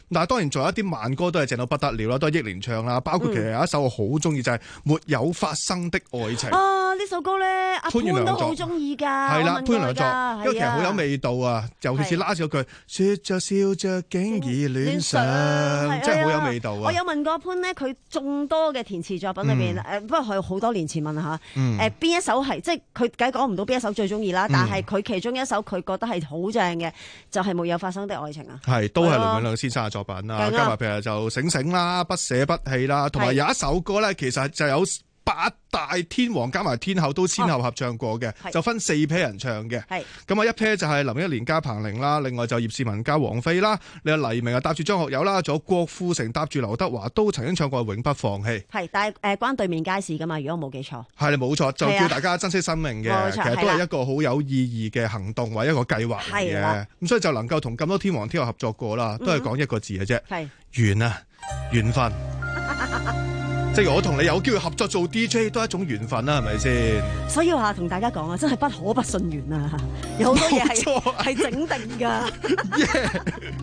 S10: 但係當然仲有一啲慢歌都係正到不得了啦，都係憶蓮唱啦。包括其實有一首我好中意就係、是《沒有發生的愛情》。
S8: 啊，呢首歌咧，阿潘都好中意㗎。係啦，
S10: 潘源良作，因為其實好有味道啊，尤其是拉住嗰句説着笑着竟已戀上，真係好有味道啊！
S8: 我有問過潘呢，佢眾多嘅填詞作品裏邊，誒、嗯、不過佢好多年前問下，誒、嗯、邊、呃、一首係即係佢梗係講唔到邊一首最中意啦，但係佢其中一首佢覺得係好正嘅，就係、是《沒有發生的愛情》啊。係，都係倫永亮先生嘅作品啦。加埋譬如就醒醒啦、不捨不棄啦，同埋有一首歌咧，其實就有八大天王加埋天后都先後合唱過嘅、哦，就分四批人唱嘅。係咁啊，一批就係林憶蓮加彭羚啦，另外就葉倩文加王菲啦，你話黎明啊搭住張學友啦，仲有郭富城搭住劉德華都曾經唱過《永不放棄》。係，但係誒關對面街市噶嘛，如果我冇記錯。係，你冇錯，就叫大家珍惜生命嘅，其實都係一個好有意義嘅行動或者一個計劃嚟嘅。咁所以就能夠同咁多天王天后合作過啦，都係講一個字嘅啫。係緣啊，緣分。即係我同你有機會合作做 D J 都係一種緣分啦，係咪先？所以話同大家講啊，真係不可不信緣啊！有好多嘢係係整定㗎。Yeah.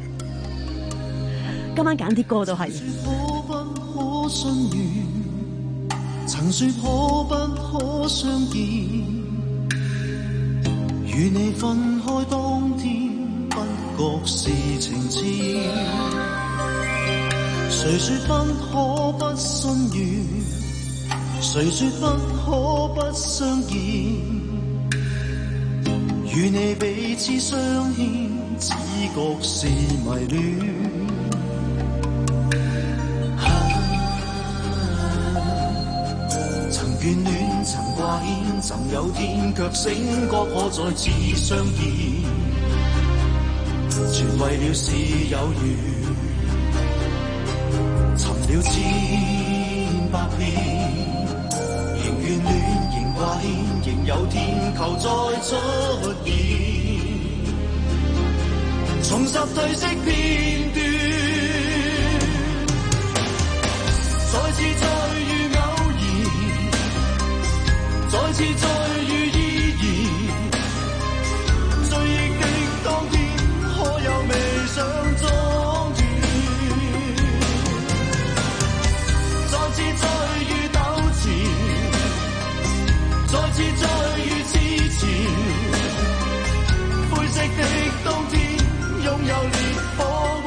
S8: 今晚揀啲歌都係。可不可信緣？曾說可不可相見？與你分開當天，不覺是情痴。誰說不可不信緣？誰說不可不相見？與你彼此相牽，只覺是迷戀。啊、曾眷戀，曾掛牽，曾有天卻醒覺可再次相見，全為了是有緣。尋了千百遍，仍眷戀，仍掛牽，仍有天求再出現，重拾褪色片段，再次再遇偶然，再次再遇依然，追憶的當天，可有未想中？再次再遇糾纏，再次再遇痴纏，灰色的冬天，擁有烈火溫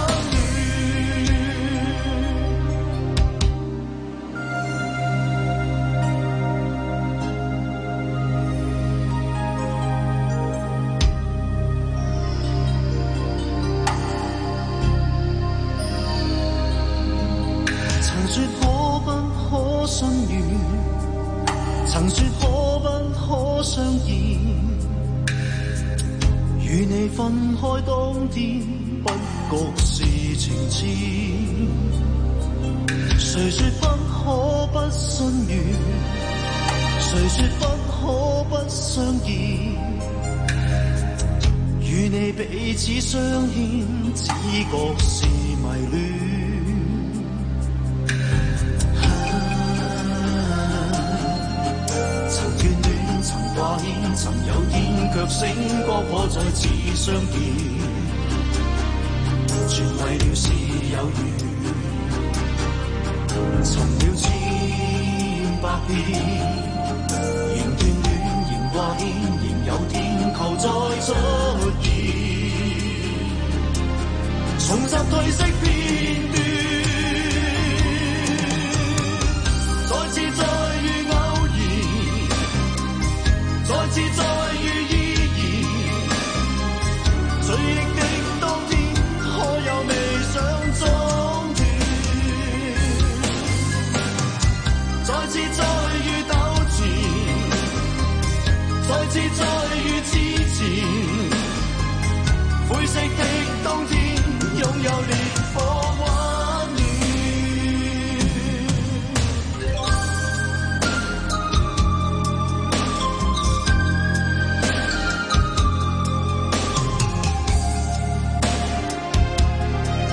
S8: 曾說可不可信緣？曾說可不可相見？與你分開當天，不覺是情痴。誰說不可不信緣？誰說不可不相見？與你彼此相牽，只覺是迷戀。掛牽，曾有天卻醒覺可再次相見，全為了是有緣。尋了千百遍，仍眷戀，仍掛牽，仍有天求再出現，重拾褪色片段，再次再遇偶然，再次再遇依然，追憶的當天，可有未想中斷？再次再遇糾纏，再次再遇痴纏，灰色的冬天，擁有烈火。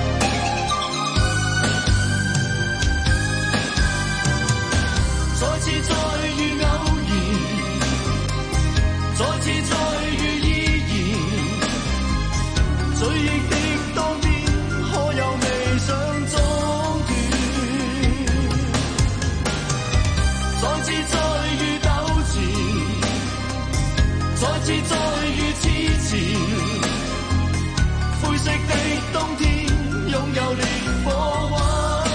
S8: 再次
S14: 次再遇此前，灰色的冬天擁有烈火溫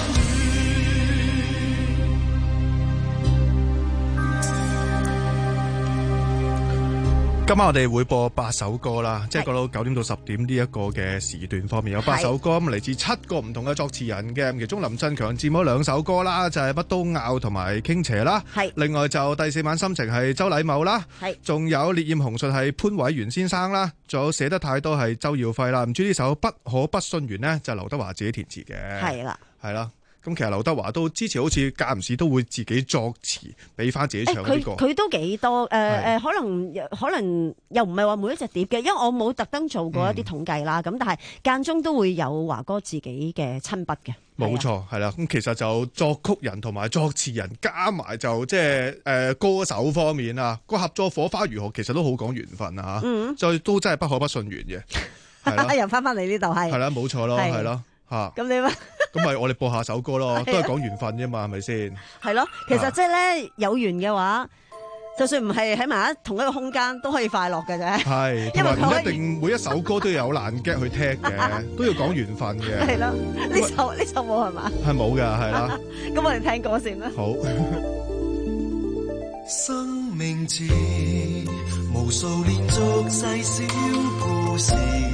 S10: 今晚我哋會播八首歌啦，即係講到九點到十點呢一個嘅時段方面有八首歌，咁嚟自七個唔同嘅作詞人嘅，其中林振強佔咗兩首歌啦，就係、是、乜都拗同埋傾斜啦。係，另外就第四晚心情係周禮茂啦，係，仲有烈焰紅唇係潘偉源先生啦，仲有寫得太多係周耀輝啦。唔知呢首不可不信緣呢，就係劉德華自己填詞嘅。係啦，係啦。咁其實劉德華都之前好似間唔時都會自己作詞俾翻自己唱啲歌，
S8: 佢佢都幾多誒誒、呃，可能可能又唔係話每一隻碟嘅，因為我冇特登做過一啲統計啦。咁、嗯、但係間中都會有華哥自己嘅親筆嘅。
S10: 冇錯，係啦。咁其實就作曲人同埋作詞人加埋就即係誒歌手方面啊，個合作火花如何，其實都好講緣分啊嚇。嗯，所以都真係不可不信緣嘅。係啦，
S8: 又翻翻嚟呢度係。
S10: 係啦，冇錯咯，係咯嚇。
S8: 咁你
S10: 咁咪我哋播下首歌咯，都係講緣分啫嘛，係咪先？係
S8: 咯，其實即係咧有緣嘅話，就算唔係喺埋一同一個空間，都可以快樂嘅啫。係，因為唔一定每一首歌都有爛 gag 去聽嘅，都要講緣分嘅。係咯，呢首呢首冇係嘛？係冇㗎，係啦。咁我哋聽歌先啦。好。
S14: 生命似無數連續細小故事。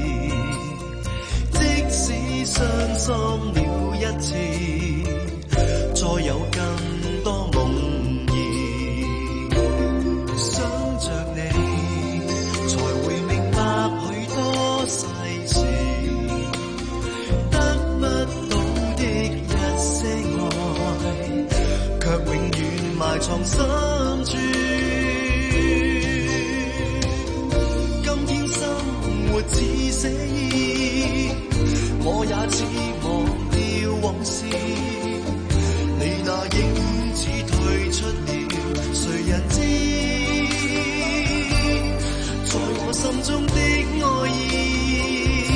S14: 即使傷心了一次，再有更多夢兒，想着你，才會明白許多世事，得不到的一些愛，卻永遠埋藏深處。今天生活似寫意，我也似忘掉往事，你那影子退出了，誰人知？在我心中的愛意，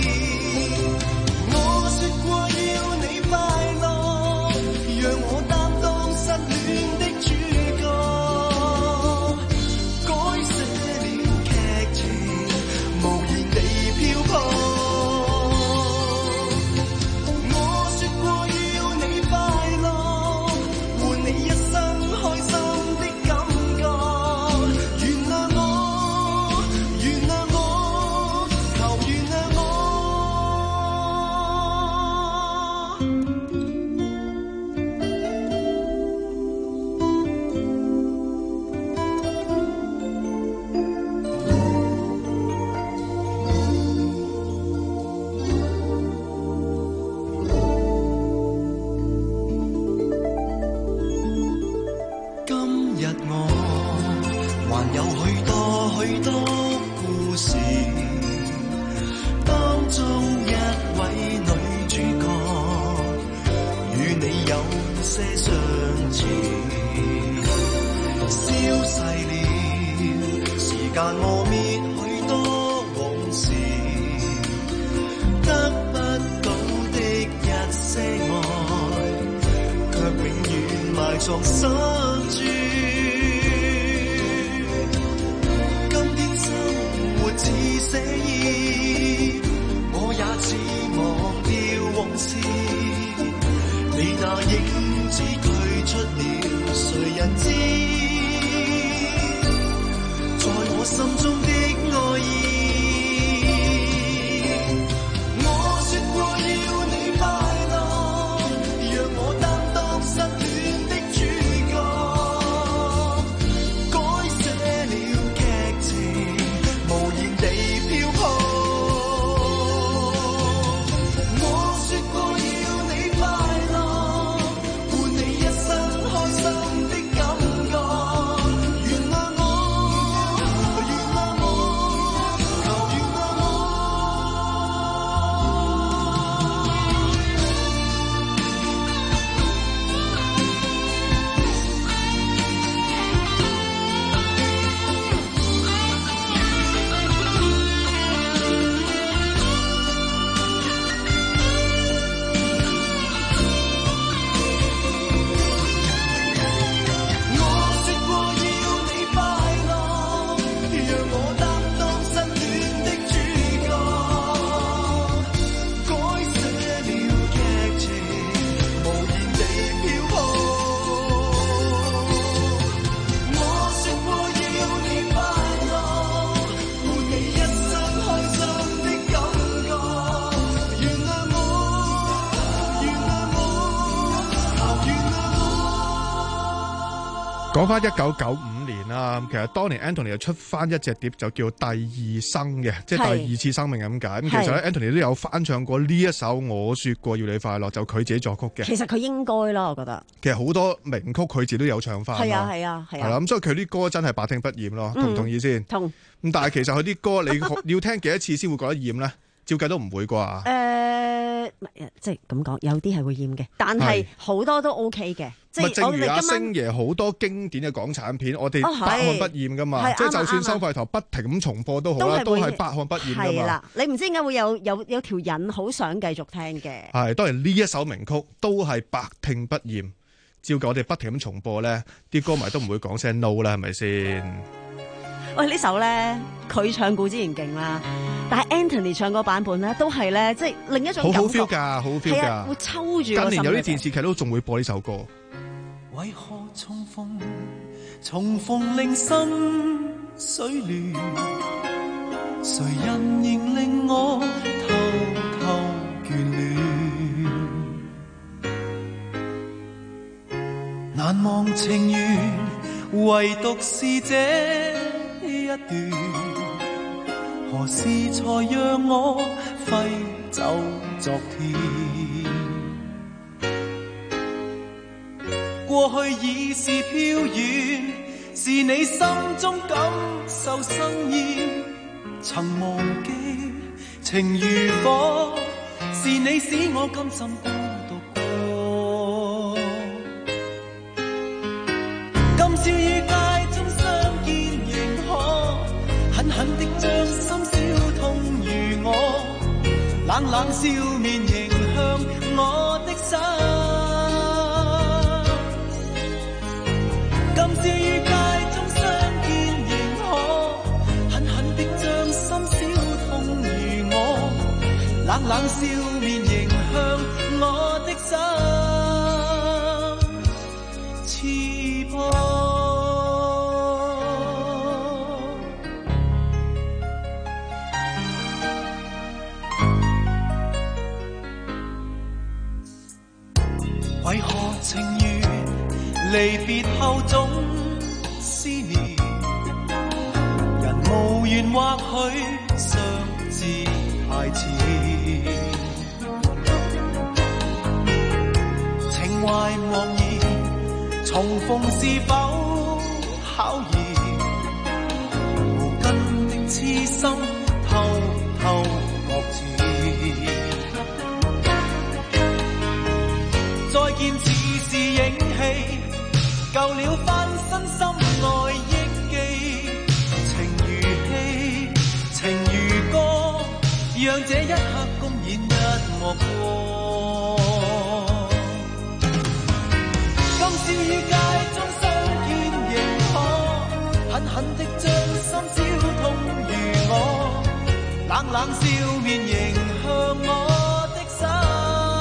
S14: 我說過要你快樂，讓我擔當失戀的主角，改寫了劇情，無言地漂泊。 開心的感覺。
S10: 講翻一九九五年啦，其實當年 Anthony 就出翻一隻碟就叫《第二生》嘅，即係第二次生命咁解。咁其實咧 Anthony 都有翻唱過呢一首《我說過要你快樂》，就佢自己作曲嘅。
S8: 其實佢應該啦，我覺得。
S10: 其實好多名曲佢自己都有唱翻。
S8: 係啊係啊係啊。
S10: 係啦，咁所以佢啲歌真係百聽不厭咯，同唔同意先？
S8: 同。
S10: 咁但係其實佢啲歌你要聽幾多次先會覺得厭咧？照計都唔會啩？誒、
S8: 呃，即係咁講，有啲係會厭嘅，但係好多都 OK 嘅。即係
S10: 正如阿星爺好多經典嘅港產片，我哋百看不厭噶嘛。即係就算收費台不停咁重播都好啦，都係百看不厭噶嘛。係啦，
S8: 你唔知點解會有有有條癮好想繼續聽嘅。係，
S10: 當然呢一首名曲都係百聽不厭。照計我哋不停咁重播咧，啲歌迷都唔會講聲 no 啦，係咪先？
S8: 喂，呢首咧佢唱固之然勁啦，但係 Anthony 唱個版本咧都係咧，即係另一種感覺。好好 feel 㗎，好 feel 㗎，會抽住。近年有啲電視劇都仲會播呢首歌。
S14: 為何重逢，重逢令心水亂？誰人仍令我偷偷眷戀？難忘情緣，唯獨是這一段，何時才讓我揮走昨天？過去已是飄遠，是你心中感受生厭。曾忘記情如火，是你使我甘心孤獨過。今宵於街中相見，仍可狠狠的將心燒痛如我，冷冷笑面迎向我的心。今宵於街中相見，仍可狠狠的將心燒痛如我，冷冷笑面迎向我的心，刺破。為何情緣離別後總思念，人無緣或許相知太遲，情懷茫然，重逢是否考驗？無根的痴心偷偷擱淺，再見似是影戲，舊了翻身心內憶記，情如戲，情如歌，讓這一刻公演一幕過。今宵於街中相見，仍可狠狠的將心燒痛如我，冷冷笑面迎向我的心。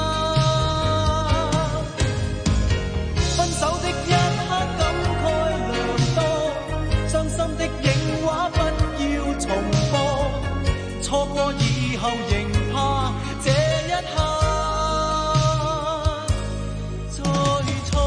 S14: 分手的一刻感慨良多，傷心的影畫不要重播，錯過以後仍怕這一刻再錯。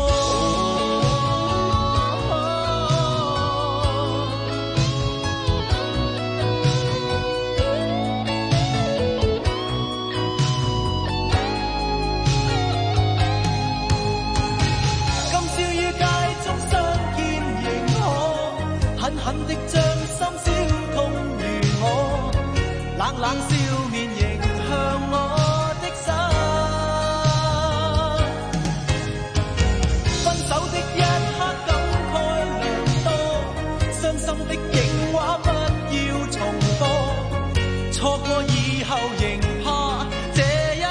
S14: 今宵於街中相見，仍可狠狠的將心燒痛如我，冷冷笑面迎向我的心。分手的一刻感慨良多，傷心的影畫不要重播，錯過以後仍怕這一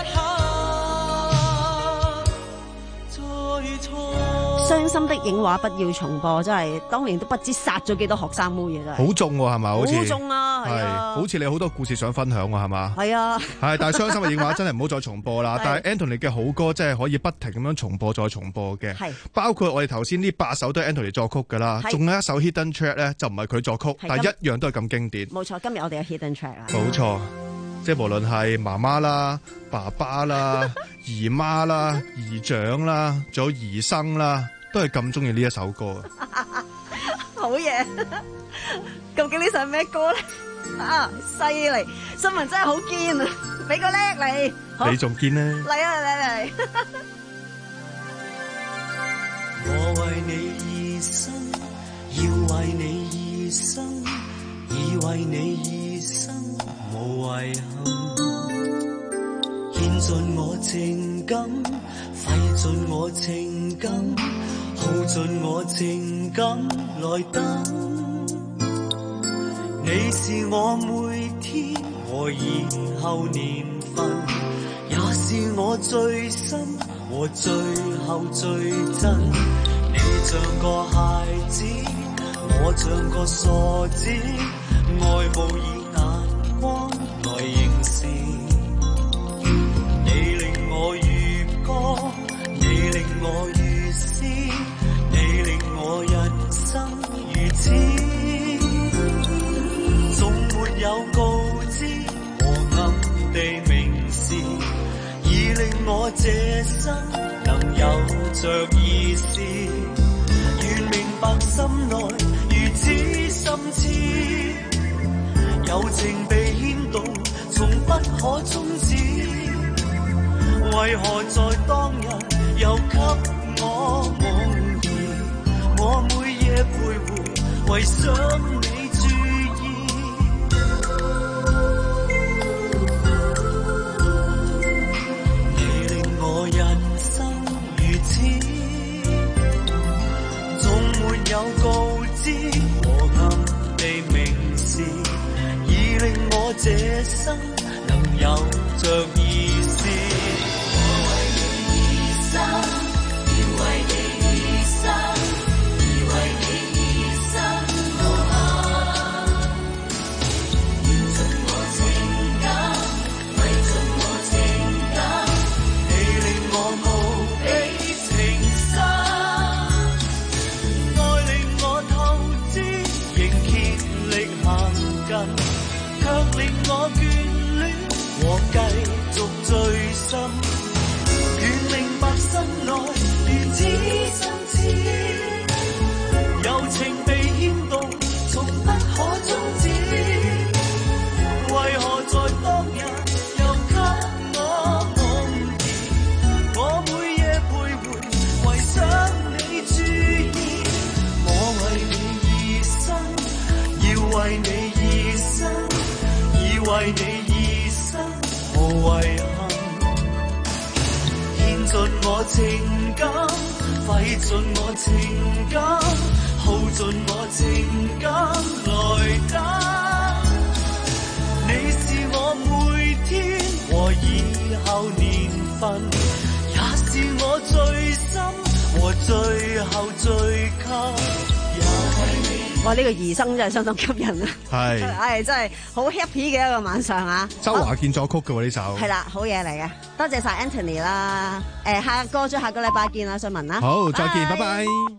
S14: 刻再錯。
S8: 傷心的影畫不要重播，真係當年都不知殺咗幾多學生妹嘅真係。
S10: 好中喎係咪？好似
S8: 好中啊，係啊，
S10: 好似你好多故事想分享喎係嘛？
S8: 係啊，
S10: 係，但係傷心嘅影畫真係唔好再重播啦。但係 Anthony 嘅好歌真係可以不停咁樣重播再重播嘅，係包括我哋頭先呢八首都係 Anthony 作曲噶啦，仲有一首 Hidden Track 咧就唔係佢作曲，但係一樣都係咁經典。
S8: 冇錯，今日我哋有 Hidden Track 啦。
S10: 冇錯，即係無論係媽媽啦、爸爸啦、姨媽啦、姨丈啦，仲有姨甥啦。 都係咁中意呢一首歌。
S8: 好嘢！究竟呢首咩歌咧？啊，犀利！新聞真係好堅啊，俾個叻你。
S10: 你仲堅呢？
S8: 嚟啊嚟嚟！
S14: 我為你而生，要為你而生，已為你而生，無遺憾。獻盡我情感，費盡我情感，耗盡我情感來等。你是我每天和以後年份，也是我最深和最後最真。你像個孩子，我像個傻子，愛慕以眼光來凝視。你令我如歌，你令我如詩，你令我人生如此。總沒有告知和暗地明示，已令我這生能有着意思。願明白心內如此深切，友情被牽動，從不可終止。為何在當日又給我夢兒？我每夜徘徊，為想你注意。你令我人生如此，總沒有告知和暗地明示，已令我這生能有着意思。為你而生，無遺憾，獻盡我情感，費盡我情感，耗盡我情感來等。你是我每天和以後年份，也是我最深和最後最吸引。
S8: 哇！呢、這個兒生真係相當吸引啊！
S10: 係，
S8: 係真係好 happy 嘅一個晚上啊！
S10: 周華健作曲嘅喎呢首，
S8: 係啦，好嘢嚟嘅，多謝晒 Anthony 啦！誒，下個再下個禮拜見啦，瑞文啦，
S10: 好，再見，拜拜。